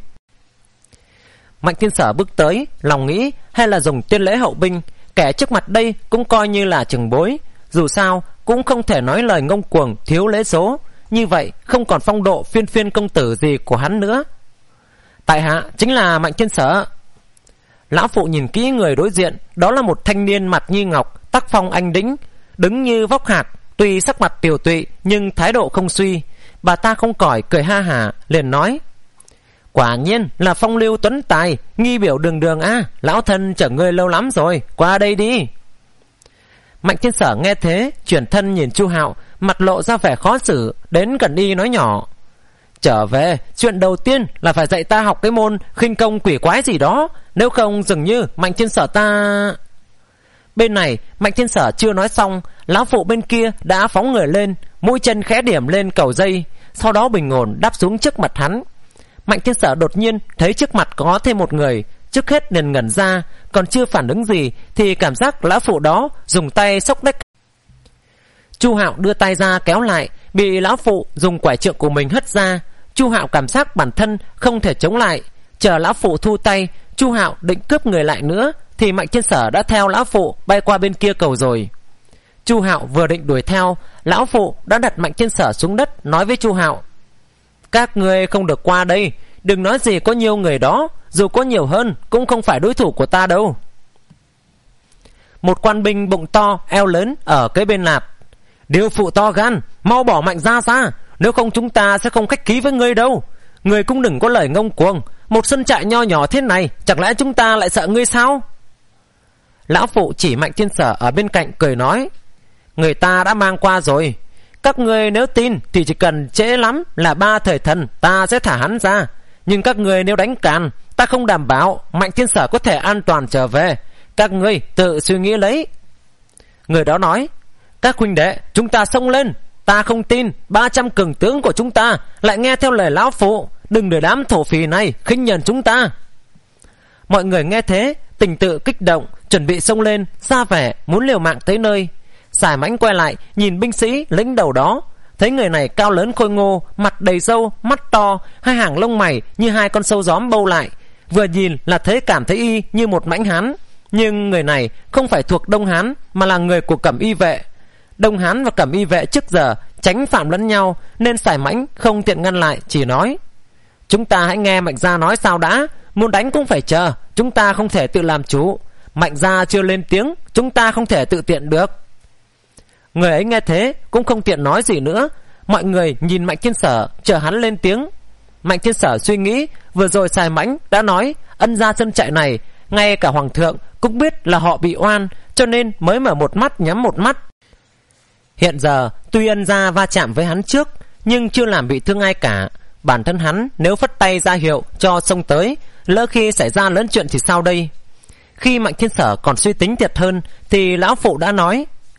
[SPEAKER 2] Mạnh Thiên Sở bước tới, lòng nghĩ hay là dùng tuyên lễ hậu binh, kẻ trước mặt đây cũng coi như là trưởng bối, dù sao cũng không thể nói lời ngông cuồng thiếu lễ số, như vậy không còn phong độ phiên phiên công tử gì của hắn nữa. Tại hạ chính là Mạnh Thiên Sở. Lão phụ nhìn kỹ người đối diện, đó là một thanh niên mặt như ngọc, tác phong anh đĩnh, đứng như vóc hạc, tuy sắc mặt tiều tụy nhưng thái độ không suy. Bà ta không cỏi cười ha hả, liền nói: Quả nhiên là phong lưu tuấn tài, nghi biểu đường đường a, à, lão thân chở ngươi lâu lắm rồi, qua đây đi. Mạnh Thiên Sở nghe thế, chuyển thân nhìn Chu Hạo, mặt lộ ra vẻ khó xử, đến gần đi nói nhỏ: Trở về, chuyện đầu tiên là phải dạy ta học cái môn khinh công quỷ quái gì đó, nếu không dường như Mạnh Thiên Sở ta... Bên này Mạnh Thiên Sở chưa nói xong, lão phụ bên kia đã phóng người lên, mũi chân khẽ điểm lên cầu dây, sau đó bình ổn đáp xuống trước mặt hắn. Mạnh Thiên Sở đột nhiên thấy trước mặt có thêm một người, trước hết liền ngẩn ra, còn chưa phản ứng gì thì cảm giác lão phụ đó dùng tay xốc đách. Chu Hạo đưa tay ra kéo lại, bị lão phụ dùng quải trượng của mình hất ra. Chu Hạo cảm giác bản thân không thể chống lại, chờ lão phụ thu tay, Chu Hạo định cướp người lại nữa thì Mạnh Thiên Sở đã theo lão phụ bay qua bên kia cầu rồi. Chu Hạo vừa định đuổi theo, lão phụ đã đặt Mạnh Thiên Sở xuống đất, nói với Chu Hạo: Các ngươi không được qua đây, đừng nói gì có nhiều người đó, dù có nhiều hơn cũng không phải đối thủ của ta đâu. Một quan binh bụng to eo lớn ở kế bên lạp: Điều phụ to gan, mau bỏ Mạnh gia ra, nếu không chúng ta sẽ không khách khí với ngươi đâu. Ngươi cũng đừng có lời ngông cuồng, một sân trại nho nhỏ thế này, chẳng lẽ chúng ta lại sợ ngươi sao? Lão phụ chỉ Mạnh Thiên Sở ở bên cạnh cười nói: Người ta đã mang qua rồi, các ngươi nếu tin thì chỉ cần trễ lắm là ba thời thần ta sẽ thả hắn ra, nhưng các ngươi nếu đánh càn, ta không đảm bảo Mạnh Thiên Sở có thể an toàn trở về, các ngươi tự suy nghĩ lấy. Người đó nói: Các huynh đệ, chúng ta xông lên, ta không tin ba trăm cường tướng của chúng ta lại nghe theo lời lão phụ, đừng để đám thổ phỉ này khinh nhờn chúng ta. Mọi người nghe thế tình tự kích động, chuẩn bị xông lên, ra vẻ muốn liều mạng tới nơi. Sài Mãnh quay lại nhìn binh sĩ lĩnh đầu đó, thấy người này cao lớn khôi ngô, mặt đầy râu, mắt to, hai hàng lông mày như hai con sâu gióm bâu lại, vừa nhìn là thấy cảm thấy y như một mãnh hán. Nhưng người này không phải thuộc Đông Hán mà là người của Cẩm Y vệ. Đông Hán và Cẩm Y vệ trước giờ tránh phạm lẫn nhau, nên Sài Mãnh không tiện ngăn lại, chỉ nói: Chúng ta hãy nghe Mạnh gia nói sao đã, muốn đánh cũng phải chờ, chúng ta không thể tự làm chủ. Mạnh gia chưa lên tiếng, chúng ta không thể tự tiện được. Người ấy nghe thế cũng không tiện nói gì nữa. Mọi người nhìn Mạnh Thiên Sở chờ hắn lên tiếng. Mạnh Thiên Sở suy nghĩ, vừa rồi Sài Mãnh đã nói Ân gia sân trại này ngay cả hoàng thượng cũng biết là họ bị oan, cho nên mới mở một mắt nhắm một mắt. Hiện giờ tuy Ân gia va chạm với hắn trước, nhưng chưa làm bị thương ai cả. Bản thân hắn nếu phất tay ra hiệu cho xông tới, lỡ khi xảy ra lớn chuyện thì sao đây? Khi Mạnh Thiên Sở còn suy tính thiệt hơn thì lão phụ đã nói: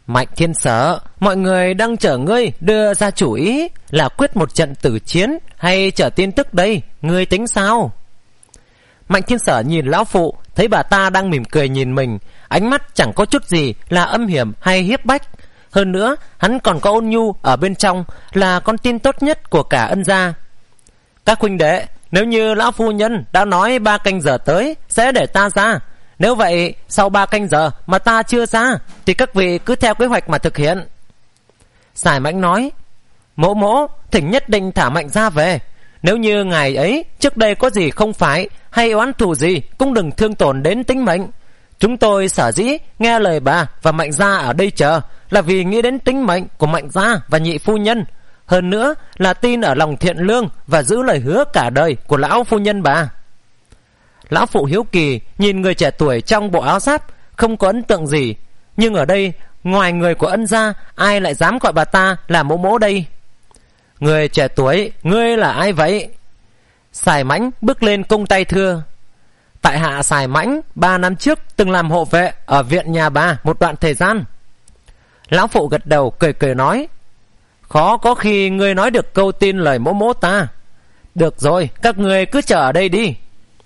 [SPEAKER 2] Mạnh Thiên Sở, mọi người đang chờ ngươi đưa ra chủ ý là quyết một trận tử chiến hay chờ tin tức đây, ngươi tính sao? Mạnh Thiên Sở nhìn lão phụ, thấy bà ta đang mỉm cười nhìn mình, ánh mắt chẳng có chút gì là âm hiểm hay hiếp bách. Hơn nữa, hắn còn có Ôn Nhu ở bên trong, là con tin tốt nhất của cả Ân gia. Các huynh đệ, nếu như lão phu nhân đã nói ba canh giờ tới sẽ để ta ra, nếu vậy sau ba canh giờ mà ta chưa ra thì các vị cứ theo kế hoạch mà thực hiện. Sài Mãnh nói, mỗ mỗ thỉnh nhất định thả Mạnh ra về. Nếu như ngài ấy trước đây có gì không phải hay oán thù gì cũng đừng thương tổn đến tính mệnh. Chúng tôi sở dĩ nghe lời bà và Mạnh gia ở đây chờ là vì nghĩ đến tính mệnh của Mạnh gia và nhị phu nhân, hơn nữa là tin ở lòng thiện lương và giữ lời hứa cả đời của lão phu nhân bà. Lão phụ hiếu kỳ nhìn người trẻ tuổi trong bộ áo giáp, không có ấn tượng gì, nhưng ở đây ngoài người của Ân gia ai lại dám gọi bà ta là mỗ mỗ đây? Người trẻ tuổi, ngươi là ai vậy? Sài Mãnh bước lên cung tay thưa, tại hạ Sài Mãnh ba năm trước từng làm hộ vệ ở viện nhà bà một đoạn thời gian. Lão phụ gật đầu cười cười nói, khó có khi ngươi nói được câu tin lời mỗ mỗ ta. Được rồi, các ngươi cứ chờ ở đây đi.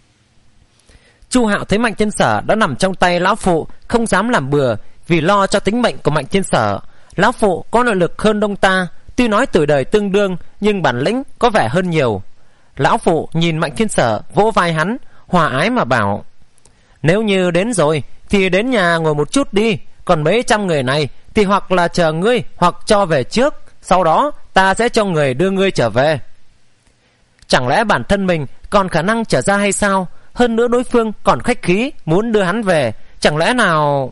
[SPEAKER 2] Chu Hạo thấy Mạnh Thiên Sở đã nằm trong tay lão phụ, không dám làm bừa, vì lo cho tính mệnh của Mạnh Thiên Sở. Lão phụ có nội lực hơn ông ta, tuy nói tuổi đời tương đương nhưng bản lĩnh có vẻ hơn nhiều. Lão phụ nhìn Mạnh Thiên Sở vỗ vai hắn, hòa ái mà bảo, nếu như đến rồi thì đến nhà ngồi một chút đi, còn mấy trăm người này thì hoặc là chờ ngươi hoặc cho về trước, sau đó ta sẽ cho người đưa ngươi trở về. Chẳng lẽ bản thân mình còn khả năng trở ra hay sao? Hơn nữa đối phương còn khách khí muốn đưa hắn về, chẳng lẽ nào...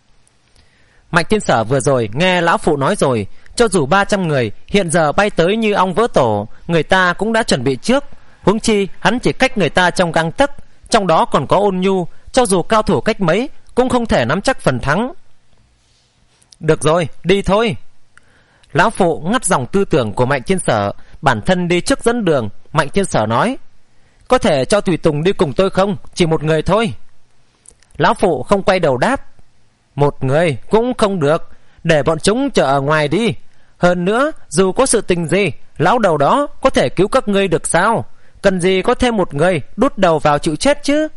[SPEAKER 2] Mạnh Thiên Sở vừa rồi nghe lão phụ nói rồi, cho dù ba trăm người hiện giờ bay tới như ong vỡ tổ, người ta cũng đã chuẩn bị trước. Huống chi hắn chỉ cách người ta trong gang tấc, trong đó còn có Ôn Nhu, cho dù cao thủ cách mấy cũng không thể nắm chắc phần thắng. Được rồi, đi thôi. Lão phụ ngắt dòng tư tưởng của Mạnh Thiên Sở, bản thân đi trước dẫn đường. Mạnh Thiên Sở nói, có thể cho tùy tùng đi cùng tôi không? Chỉ một người thôi. Lão phụ không quay đầu đáp, một người cũng không được, để bọn chúng chờ ở ngoài đi. Hơn nữa, dù có sự tình gì, lão đầu đó có thể cứu các ngươi được sao? Cần gì có thêm một người đút đầu vào chịu chết chứ?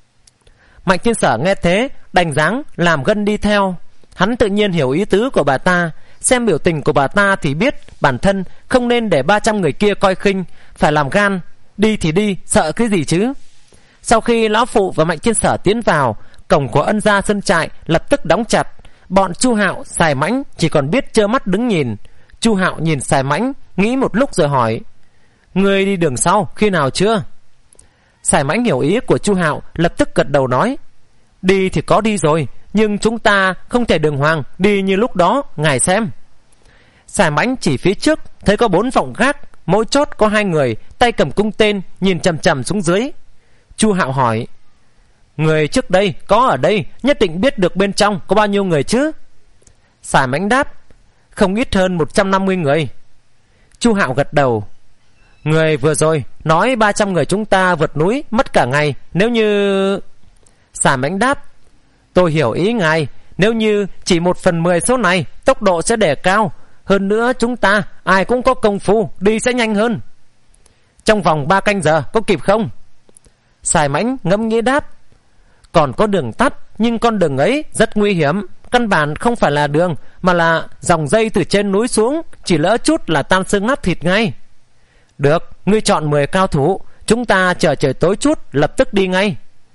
[SPEAKER 2] Mạnh Thiên Sở nghe thế đành dáng làm gân đi theo. Hắn tự nhiên hiểu ý tứ của bà ta, xem biểu tình của bà ta thì biết bản thân không nên để ba trăm người kia coi khinh, phải làm gan. Đi thì đi, sợ cái gì chứ? Sau khi lão phụ và Mạnh Thiên Sở tiến vào, cổng của Ân gia sân trại lập tức đóng chặt. Bọn Chu Hạo, Sài Mãnh chỉ còn biết trơ mắt đứng nhìn. Chu Hạo nhìn Sài Mãnh, nghĩ một lúc rồi hỏi, ngươi đi đường sau khi nào chưa? Sài Mãnh hiểu ý của Chu Hạo, lập tức gật đầu nói, đi thì có đi rồi, nhưng chúng ta không thể đường hoàng đi như lúc đó, ngài xem. Sài Mãnh chỉ phía trước thấy có bốn vọng gác, mỗi chốt có hai người tay cầm cung tên nhìn chằm chằm xuống dưới. Chu Hạo hỏi, người trước đây có ở đây nhất định biết được bên trong có bao nhiêu người chứ? Sài Mãnh đáp, không ít hơn một trăm năm mươi người. Chu Hạo gật đầu, người vừa rồi nói ba trăm người chúng ta vượt núi mất cả ngày, nếu như... Sài Mãnh đáp, tôi hiểu ý ngài, nếu như chỉ một phần mười số này tốc độ sẽ đề cao, hơn nữa chúng ta ai cũng có công phu, đi sẽ nhanh hơn. Trong vòng ba canh giờ có kịp không? Sài Mãnh ngẫm nghĩ đáp, còn có đường tắt, nhưng con đường ấy rất nguy hiểm, căn bản không phải là đường mà là dòng dây từ trên núi xuống, chỉ lỡ chút là tan xương nát thịt ngay. Được, ngươi chọn mười cao thủ, chúng ta chờ trời tối chút lập tức đi ngay.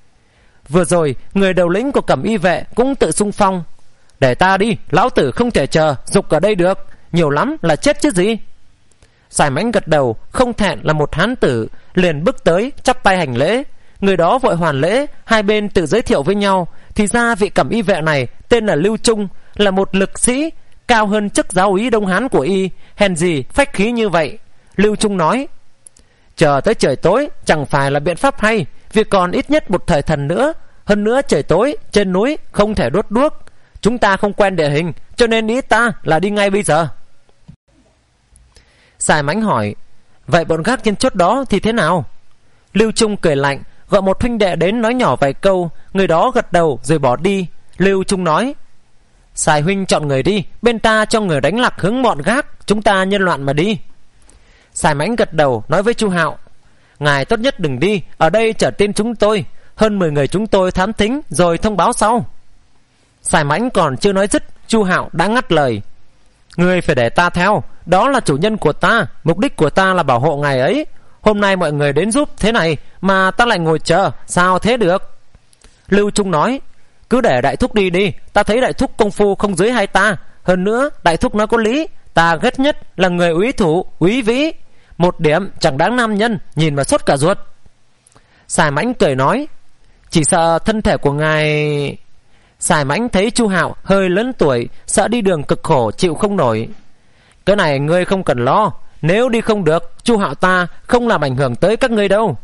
[SPEAKER 2] Vừa rồi người đầu lĩnh của Cẩm Y vệ cũng tự xung phong, để ta đi, lão tử không thể chờ dục ở đây được, nhiều lắm là chết chứ gì. Sài Mãnh gật đầu, không thẹn là một hán tử, liền bước tới chắp tay hành lễ. Người đó vội hoàn lễ, hai bên tự giới thiệu với nhau. Thì ra vị Cẩm Y vệ này tên là Lưu Trung, là một lực sĩ cao hơn chức giáo úy Đông Hán của y, hèn gì phách khí như vậy. Lưu Trung nói, chờ tới trời tối chẳng phải là biện pháp hay, vì còn ít nhất một thời thần nữa. Hơn nữa trời tối trên núi không thể đốt đuốc, chúng ta không quen địa hình, cho nên ý ta là đi ngay bây giờ. Sài Mãnh hỏi, vậy bọn gác trên chốt đó thì thế nào? Lưu Trung cười lạnh, gọi một huynh đệ đến nói nhỏ vài câu. Người đó gật đầu rồi bỏ đi. Lưu Trung nói, Sài huynh chọn người đi, bên ta cho người đánh lạc hướng bọn gác, chúng ta nhân loạn mà đi. Sài Mãnh gật đầu nói với Chu Hạo: ngài tốt nhất đừng đi, ở đây trở tin chúng tôi, hơn mười người chúng tôi thám thính rồi thông báo sau. Sài Mãnh còn chưa nói dứt, Chu Hạo đã ngắt lời: ngươi phải để ta theo, đó là chủ nhân của ta, mục đích của ta là bảo hộ ngài ấy. Hôm nay mọi người đến giúp thế này mà ta lại ngồi chờ, sao thế được? Lưu Trung nói: cứ để đại thúc đi đi, ta thấy đại thúc công phu không dưới hai ta, hơn nữa đại thúc nói có lý, ta ghét nhất là người úy thủ, úy vĩ, một điểm chẳng đáng nam nhân, nhìn mà sốt cả ruột. Sài Mãnh cười nói: chỉ sợ thân thể của ngài... Sài Mãnh thấy Chu Hạo hơi lớn tuổi, sợ đi đường cực khổ chịu không nổi. Cái này ngươi không cần lo, nếu đi không được, Chu Hạo ta không làm ảnh hưởng tới các ngươi đâu.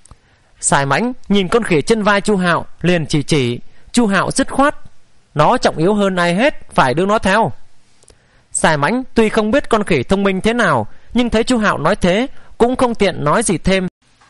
[SPEAKER 2] Sài Mãnh nhìn con khỉ trên vai Chu Hạo, liền chỉ chỉ. Chu Hạo dứt khoát: nó trọng yếu hơn ai hết, phải đưa nó theo. Sài Mãnh tuy không biết con khỉ thông minh thế nào, nhưng thấy Chu Hạo nói thế cũng không tiện nói gì thêm.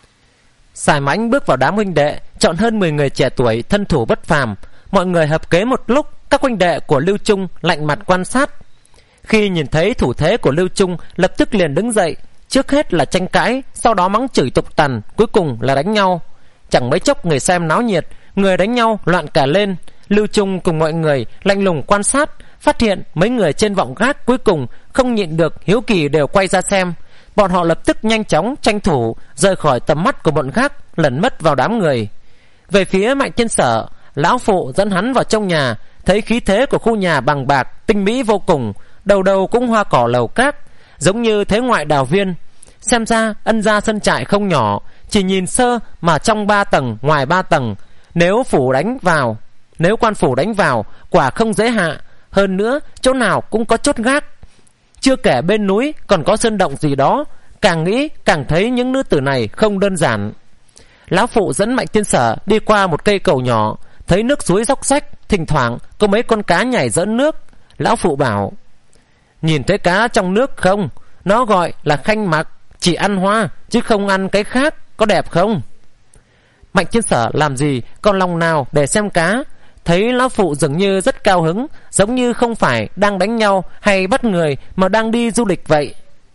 [SPEAKER 2] Sài Mãnh bước vào đám huynh đệ, chọn hơn mười người trẻ tuổi thân thủ bất phàm. Mọi người hợp kế một lúc, các huynh đệ của Lưu Trung lạnh mặt quan sát. Khi nhìn thấy thủ thế của Lưu Trung, lập tức liền đứng dậy, trước hết là tranh cãi, sau đó mắng chửi tục tằn, cuối cùng là đánh nhau. Chẳng mấy chốc người xem náo nhiệt, người đánh nhau loạn cả lên. Lưu Trung cùng mọi người lạnh lùng quan sát, phát hiện mấy người trên vọng gác cuối cùng không nhịn được hiếu kỳ đều quay ra xem. Bọn họ lập tức nhanh chóng tranh thủ rời khỏi tầm mắt của bọn gác, lẩn mất vào đám người. Về phía Mạnh Thiên Sở, lão phụ dẫn hắn vào trong nhà, thấy khí thế của khu nhà bằng bạc tinh mỹ vô cùng, đầu đầu cũng hoa cỏ lầu cát, giống như thế ngoại đào viên. Xem ra Ân gia sân trại không nhỏ, chỉ nhìn sơ mà trong ba tầng ngoài ba tầng. Nếu phủ đánh vào, nếu quan phủ đánh vào, quả không dễ hạ. Hơn nữa chỗ nào cũng có chốt gác, chưa kể bên núi còn có sơn động gì đó. Càng nghĩ càng thấy những nữ tử này không đơn giản. Lão phụ dẫn Mạnh Thiên Sở đi qua một cây cầu nhỏ, thấy nước suối róc rách, thỉnh thoảng có mấy con cá nhảy dẫn nước. Lão phụ bảo: nhìn thấy cá trong nước không? Nó gọi là khanh mặc, chỉ ăn hoa chứ không ăn cái khác, có đẹp không? Mạnh Thiên Sở làm gì còn lòng nào để xem cá. Thấy lão phụ dường như rất cao hứng, giống như không phải đang đánh nhau hay bắt người mà đang đi du lịch vậy.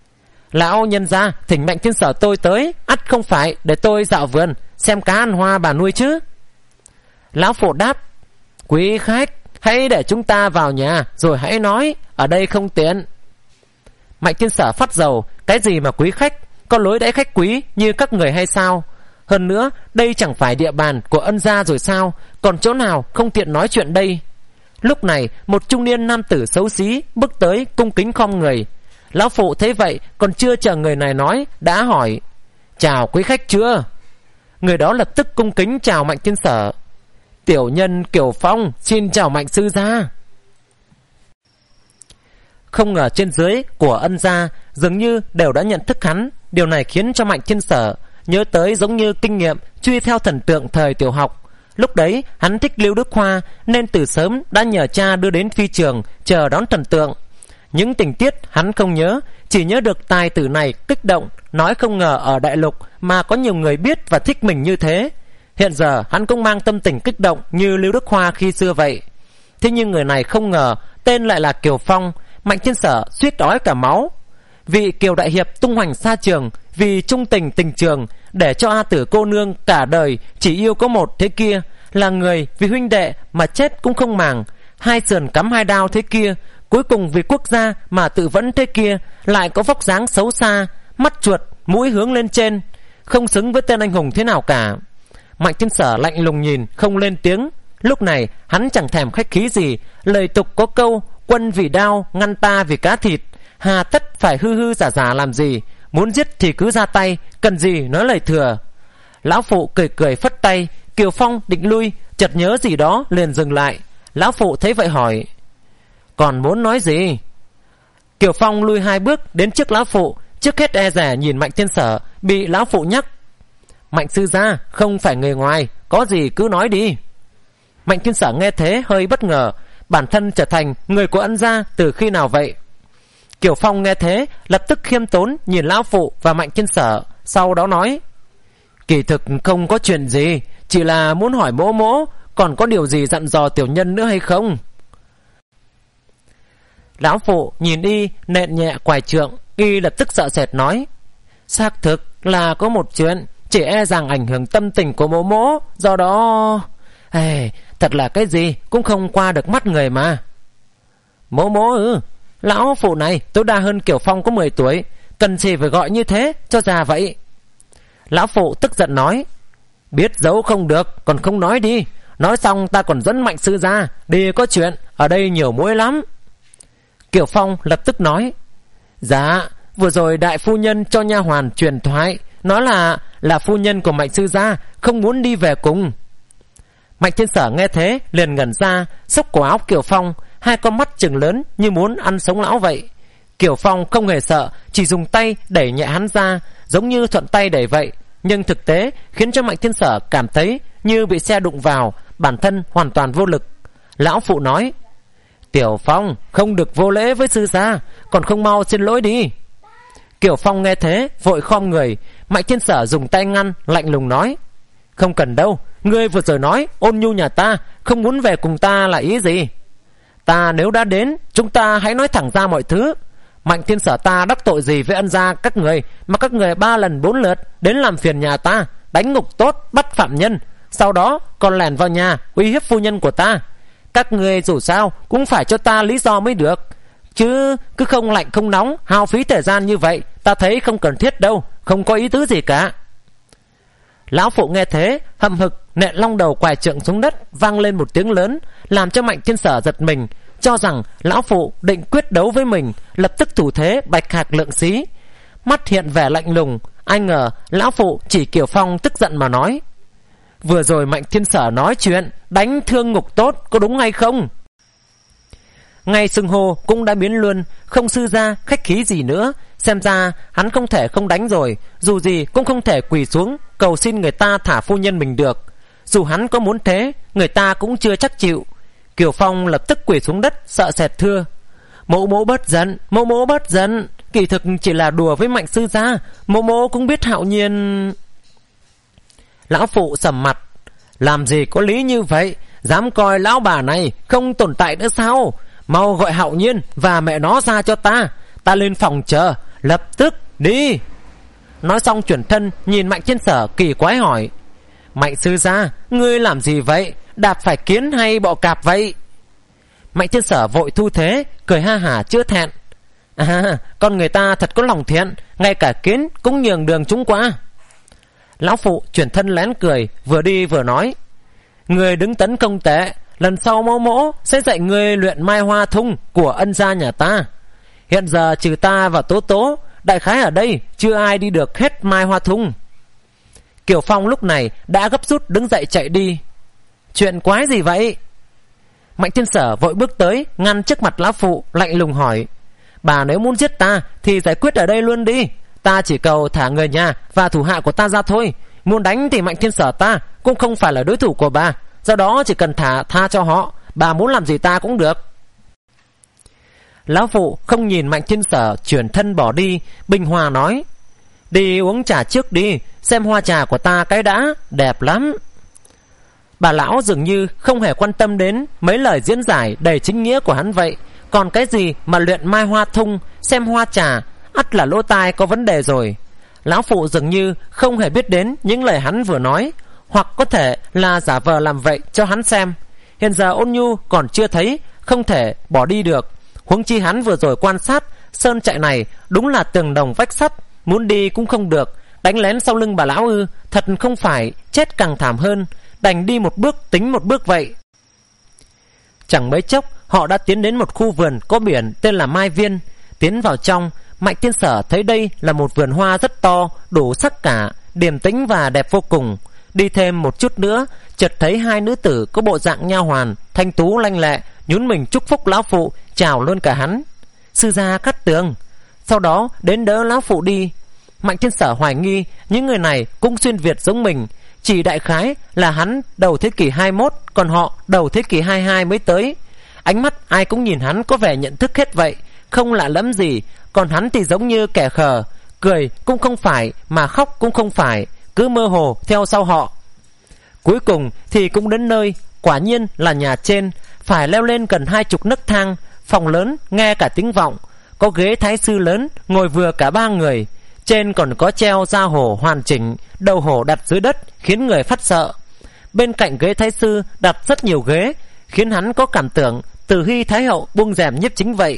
[SPEAKER 2] Lão nhân gia thỉnh Mạnh Thiên Sở tôi tới, ắt không phải để tôi dạo vườn xem cá ăn hoa bà nuôi chứ? Lão phụ đáp: quý khách, hãy để chúng ta vào nhà rồi hãy nói, ở đây không tiện. Mạnh Thiên Sở phát dầu: cái gì mà quý khách, có lối đãi khách quý như các người hay sao? Hơn nữa đây chẳng phải địa bàn của Ân gia rồi sao, còn chỗ nào không tiện nói chuyện đây? Lúc này một trung niên nam tử xấu xí bước tới cung kính khom người. Lão phụ thấy vậy còn chưa chờ người này nói đã hỏi: chào quý khách chưa? Người đó lập tức cung kính chào Mạnh Thiên Sở: tiểu nhân Kiều Phong xin chào Mạnh sư gia. Không ngờ trên dưới của Ân gia dường như đều đã nhận thức hắn. Điều này khiến cho Mạnh Thiên Sở nhớ tới giống như kinh nghiệm truy theo thần tượng thời tiểu học. Lúc đấy hắn thích Lưu Đức Hoa nên từ sớm đã nhờ cha đưa đến phi trường chờ đón thần tượng. Những tình tiết hắn không nhớ, chỉ nhớ được tài tử này kích động nói không ngờ ở đại lục mà có nhiều người biết và thích mình như thế. Hiện giờ hắn cũng mang tâm tình kích động như Lưu Đức Hoa khi xưa vậy. Thế nhưng người này không ngờ tên lại là Kiều Phong. Mạnh Thiên Sở suýt ói cả máu. Vị Kiều đại hiệp tung hoành xa trường, vì trung tình tình trường, để cho A Tử cô nương cả đời chỉ yêu có một thế kia, là người vì huynh đệ mà chết cũng không màng, hai sườn cắm hai đao thế kia, cuối cùng vì quốc gia mà tự vẫn thế kia, lại có vóc dáng xấu xa, mắt chuột, mũi hướng lên trên, không xứng với tên anh hùng thế nào cả. Mạnh Thiên Sở lạnh lùng nhìn, không lên tiếng. Lúc này hắn chẳng thèm khách khí gì, lời tục có câu quân vì đao, ngăn ta vì cá thịt, hà tất phải hư hư giả giả làm gì, muốn giết thì cứ ra tay, cần gì nói lời thừa. Lão phụ cười cười phất tay. Kiều Phong định lui, chợt nhớ gì đó liền dừng lại. Lão phụ thấy vậy hỏi: còn muốn nói gì? Kiều Phong lui hai bước đến trước lão phụ, trước hết e dè nhìn Mạnh Thiên Sở, bị lão phụ nhắc: Mạnh sư gia không phải người ngoài, có gì cứ nói đi. Mạnh Thiên Sở nghe thế hơi bất ngờ, bản thân trở thành người của Ân gia từ khi nào vậy? Kiều Phong nghe thế lập tức khiêm tốn nhìn lão phụ và Mạnh Thiên Sở, sau đó nói: kỳ thực không có chuyện gì, chỉ là muốn hỏi mỗ mỗ còn có điều gì dặn dò tiểu nhân nữa hay không? Lão phụ nhìn y nện nhẹ quài trượng, y lập tức sợ sệt nói: xác thực là có một chuyện, chỉ e rằng ảnh hưởng tâm tình của mỗ mỗ, do đó... Ê, thật là cái gì cũng không qua được mắt người mà. Mỗ mỗ ư? Lão phụ này tối đa hơn Kiều Phong có mười tuổi, cần gì phải gọi như thế cho già vậy? Lão phụ tức giận nói: biết giấu không được, còn không nói đi. Nói xong ta còn dẫn Mạnh sư ra đi có chuyện, ở đây nhiều muỗi lắm. Kiều Phong lập tức nói: dạ, vừa rồi đại phu nhân cho nha hoàn truyền thoại, nói là là phu nhân của Mạnh sư gia không muốn đi về cùng. Mạnh Thiên Sở nghe thế liền ngẩn ra, xốc cổ áo Kiều Phong, hai con mắt trừng lớn như muốn ăn sống lão vậy. Kiều Phong không hề sợ, chỉ dùng tay đẩy nhẹ hắn ra, giống như thuận tay đẩy vậy, nhưng thực tế khiến cho Mạnh Thiên Sở cảm thấy như bị xe đụng vào, bản thân hoàn toàn vô lực. Lão phụ nói: Tiểu Phong, không được vô lễ với sư gia, còn không mau xin lỗi đi. Kiều Phong nghe thế vội khom người. Mạnh Thiên Sở dùng tay ngăn, lạnh lùng nói: không cần đâu, ngươi vừa rồi nói Ôn Nhu nhà ta không muốn về cùng ta là ý gì? Ta nếu đã đến, chúng ta hãy nói thẳng ra mọi thứ. Mạnh Thiên Sở ta đắc tội gì với ân gia các người mà các người ba lần bốn lượt đến làm phiền nhà ta, đánh ngục tốt, bắt phạm nhân, sau đó còn lẻn vào nhà uy hiếp phu nhân của ta. Các người dù sao cũng phải cho ta lý do mới được, chứ cứ không lạnh không nóng hao phí thời gian như vậy, ta thấy không cần thiết đâu, không có ý tứ gì cả. Lão phụ nghe thế hậm hực nện long đầu quài trượng xuống đất, vang lên một tiếng lớn, làm cho Mạnh Thiên Sở giật mình, cho rằng lão phụ định quyết đấu với mình, lập tức thủ thế bạch hạc lượng xí, mắt hiện vẻ lạnh lùng. Ai ngờ lão phụ chỉ Kiều Phong tức giận mà nói: vừa rồi Mạnh Thiên Sở nói chuyện đánh thương ngục tốt, có đúng hay không? Ngay xưng hô cũng đã biến luôn, không sư gia khách khí gì nữa. Xem ra hắn không thể không đánh rồi, dù gì cũng không thể quỳ xuống cầu xin người ta thả phu nhân mình được. Dù hắn có muốn thế, người ta cũng chưa chắc chịu. Kiều Phong lập tức quỳ xuống đất, sợ sệt thưa: mẫu mẫu bất giận, mẫu mẫu bất giận, kỳ thực chỉ là đùa với Mạnh sư gia, mẫu mẫu cũng biết Hạo Nhiên. Lão phụ sầm mặt: làm gì có lý như vậy, dám coi lão bà này không tồn tại nữa sao? Mau gọi Hạo Nhiên và mẹ nó ra cho ta, ta lên phòng chờ, lập tức đi. Nói xong chuyển thân nhìn Mạnh Thiên Sở kỳ quái hỏi: Mạnh sư gia, ngươi làm gì vậy? Đạp phải kiến hay bọ cạp vậy? Mạnh Thiên Sở vội thu thế, cười ha hả chưa thẹn: à, con người ta thật có lòng thiện, ngay cả kiến cũng nhường đường chúng qua. Lão phụ chuyển thân lén cười, vừa đi vừa nói: người đứng tấn công tệ, lần sau mẫu mẫu sẽ dạy người luyện mai hoa thung của ân gia nhà ta. Hiện giờ trừ ta và Tố Tố, đại khái ở đây chưa ai đi được hết mai hoa thung. Kiều Phong lúc này đã gấp rút đứng dậy chạy đi. Chuyện quái gì vậy? Mạnh Thiên Sở vội bước tới ngăn trước mặt lão phụ, lạnh lùng hỏi: bà nếu muốn giết ta thì giải quyết ở đây luôn đi, ta chỉ cầu thả người nhà và thủ hạ của ta ra thôi. Muốn đánh thì Mạnh Thiên Sở ta cũng không phải là đối thủ của bà, do đó chỉ cần thả tha cho họ, bà muốn làm gì ta cũng được. Lão phụ không nhìn Mạnh Thiên Sở chuyển thân bỏ đi, bình hòa nói: đi uống trà trước đi, xem hoa trà của ta cái đã, đẹp lắm. Bà lão dường như không hề quan tâm đến mấy lời diễn giải đầy chính nghĩa của hắn vậy. Còn cái gì mà luyện mai hoa thung, xem hoa trà, ắt là lỗ tai có vấn đề rồi. Lão phụ dường như không hề biết đến những lời hắn vừa nói, hoặc có thể là giả vờ làm vậy cho hắn xem. Hiện giờ Ôn Nhu còn chưa thấy, không thể bỏ đi được. Huống chi hắn vừa rồi quan sát sơn trại này đúng là tường đồng vách sắt, muốn đi cũng không được. Đánh lén sau lưng bà lão ư? Thật không phải chết càng thảm hơn, đành đi một bước tính một bước vậy. Chẳng mấy chốc họ đã tiến đến một khu vườn có biển tên là Mai Viên. Tiến vào trong, Mạnh Thiên Sở thấy đây là một vườn hoa rất to, đủ sắc cả, điềm tĩnh và đẹp vô cùng. Đi thêm một chút nữa, chợt thấy hai nữ tử có bộ dạng nha hoàn, thanh tú lanh lẹ, nhún mình chúc phúc lão phụ, chào luôn cả hắn: sư gia Cát Tường. Sau đó đến đỡ lão phụ đi. Mạnh Thiên Sở hoài nghi những người này cũng xuyên Việt giống mình, chỉ đại khái là hắn đầu thế kỷ hai mươi mốt, còn họ đầu thế kỷ hai mươi hai mới tới. Ánh mắt ai cũng nhìn hắn có vẻ nhận thức hết vậy, không lạ lẫm gì. Còn hắn thì giống như kẻ khờ, cười cũng không phải mà khóc cũng không phải, cứ mơ hồ theo sau họ. Cuối cùng thì cũng đến nơi, quả nhiên là nhà trên, phải leo lên gần hai chục nấc thang, Phòng lớn nghe cả tiếng vọng, có ghế thái sư lớn ngồi vừa cả ba người. Trên còn có treo da hổ hoàn chỉnh, đầu hổ đặt dưới đất khiến người phát sợ. Bên cạnh ghế thái sư đặt rất nhiều ghế, khiến hắn có cảm tưởng Từ Hy Thái Hậu buông rèm nhiếp chính vậy.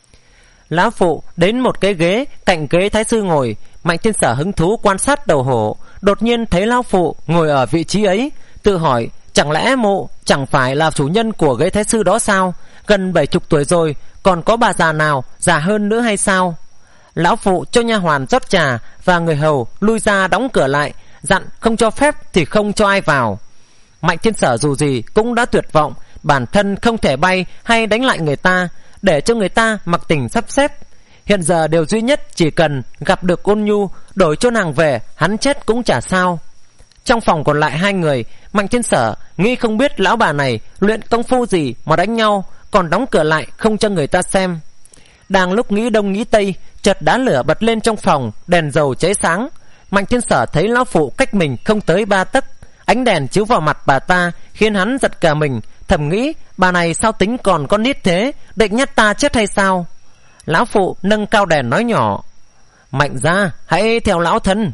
[SPEAKER 2] Lão phụ đến một cái ghế cạnh ghế thái sư ngồi. Mạnh Thiên Sở hứng thú quan sát đầu hổ, đột nhiên thấy lão phụ ngồi ở vị trí ấy, tự hỏi chẳng lẽ mụ chẳng phải là chủ nhân của ghế thái sư đó sao? Gần bảy chục tuổi rồi, còn có bà già nào già hơn nữa hay sao? Lão phụ cho nha hoàn rót trà và người hầu lui ra đóng cửa lại, dặn không cho phép thì không cho ai vào. Mạnh Thiên Sở dù gì cũng đã tuyệt vọng, bản thân không thể bay hay đánh lại người ta, để cho người ta mặc tình sắp xếp. Hiện giờ điều duy nhất chỉ cần gặp được Ôn Nhu, đổi cho nàng về, hắn chết cũng chả sao. Trong phòng còn lại hai người, Mạnh Thiên Sở nghĩ không biết lão bà này luyện công phu gì mà đánh nhau, còn đóng cửa lại không cho người ta xem. Đang lúc nghĩ đông nghĩ tây, chợt đá lửa bật lên trong phòng, đèn dầu cháy sáng. Mạnh Thiên Sở thấy lão phụ cách mình không tới ba tấc, ánh đèn chiếu vào mặt bà ta khiến hắn giật cả mình, thầm nghĩ bà này sao tính còn con nít thế, định nhát ta chết hay sao? Lão phụ nâng cao đèn nói nhỏ: Mạnh gia, hãy theo lão thân.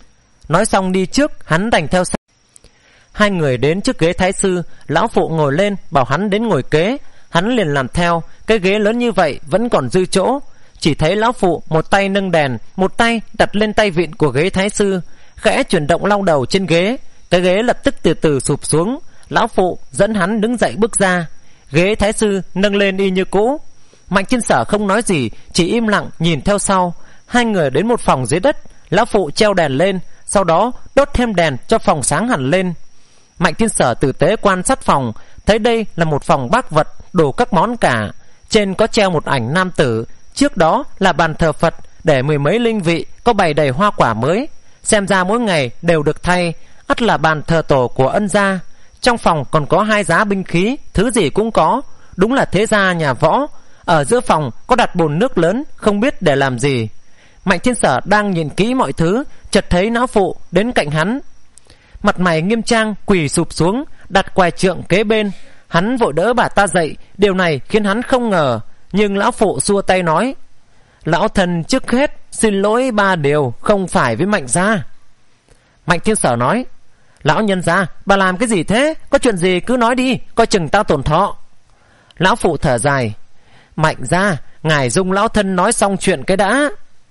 [SPEAKER 2] Nói xong đi trước, hắn đành theo sau. Hai người đến trước ghế thái sư, lão phụ ngồi lên bảo hắn đến ngồi kế. Hắn liền làm theo. Cái ghế lớn như vậy vẫn còn dư chỗ. Chỉ thấy lão phụ một tay nâng đèn, một tay đặt lên tay vịn của ghế thái sư, khẽ chuyển động lau đầu trên ghế. Cái ghế lập tức từ từ sụp xuống. Lão phụ dẫn hắn đứng dậy bước ra. Ghế thái sư nâng lên y như cũ. Mạnh Thiên Sở không nói gì, chỉ im lặng nhìn theo sau. Hai người đến một phòng dưới đất. Lão phụ treo đèn lên, sau đó đốt thêm đèn cho phòng sáng hẳn lên. Mạnh Thiên Sở tử tế quan sát phòng, thấy đây là một phòng bác vật, đủ các món cả. Trên có treo một ảnh nam tử, trước đó là bàn thờ Phật để mười mấy linh vị, có bày đầy hoa quả mới, xem ra mỗi ngày đều được thay, ắt là bàn thờ tổ của Ân gia. Trong phòng còn có hai giá binh khí, thứ gì cũng có, đúng là thế gia nhà võ. Ở giữa phòng có đặt bồn nước lớn, không biết để làm gì. Mạnh Thiên Sở đang nhìn kỹ mọi thứ, chợt thấy lão phụ đến cạnh hắn, mặt mày nghiêm trang quỳ sụp xuống, đặt quài trượng kế bên. Hắn vội đỡ bà ta dậy. Điều này khiến hắn không ngờ, nhưng lão phụ xua tay nói: Lão thân trước hết xin lỗi ba điều, không phải với Mạnh gia. Mạnh Thiên Sở nói: Lão nhân gia, bà làm cái gì thế? Có chuyện gì cứ nói đi, coi chừng tao tổn thọ. Lão phụ thở dài: Mạnh gia, ngài dung lão thân nói xong chuyện cái đã.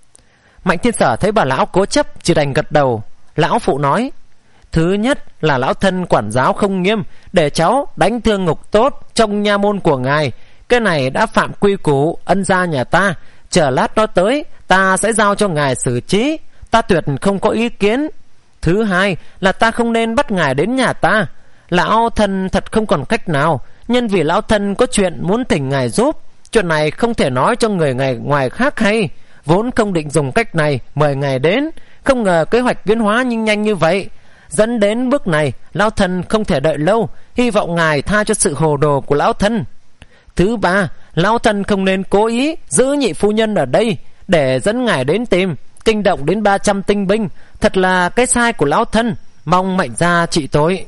[SPEAKER 2] Mạnh Thiên Sở thấy bà lão cố chấp, chỉ đành gật đầu. Lão phụ nói: Thứ nhất là lão thân quản giáo không nghiêm, để cháu đánh thương ngục tốt trong nha môn của ngài. Cái này đã phạm quy củ Ân gia nhà ta. Chờ lát nó tới, ta sẽ giao cho ngài xử trí, ta tuyệt không có ý kiến. Thứ hai là ta không nên bắt ngài đến nhà ta. Lão thân thật không còn cách nào, nhân vì lão thân có chuyện muốn thỉnh ngài giúp. Chuyện này không thể nói cho người ngài ngoài khác hay. Vốn không định dùng cách này mời ngài đến, không ngờ kế hoạch biến hóa nhanh nhanh như vậy. Dẫn đến bước này, lão thân không thể đợi lâu, hy vọng ngài tha cho sự hồ đồ của lão thân. Thứ ba, lão thân không nên cố ý giữ nhị phu nhân ở đây để dẫn ngài đến tìm, kinh động đến ba trăm tinh binh. Thật là cái sai của lão thân, mong Mạnh gia trị tội.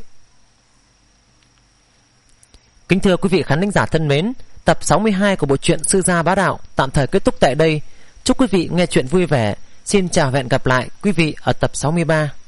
[SPEAKER 2] Kính thưa quý vị khán thính giả thân mến, tập sáu mươi hai của bộ truyện Sư Gia Bá Đạo tạm thời kết thúc tại đây. Chúc quý vị nghe chuyện vui vẻ. Xin chào và hẹn gặp lại quý vị ở tập sáu mươi ba.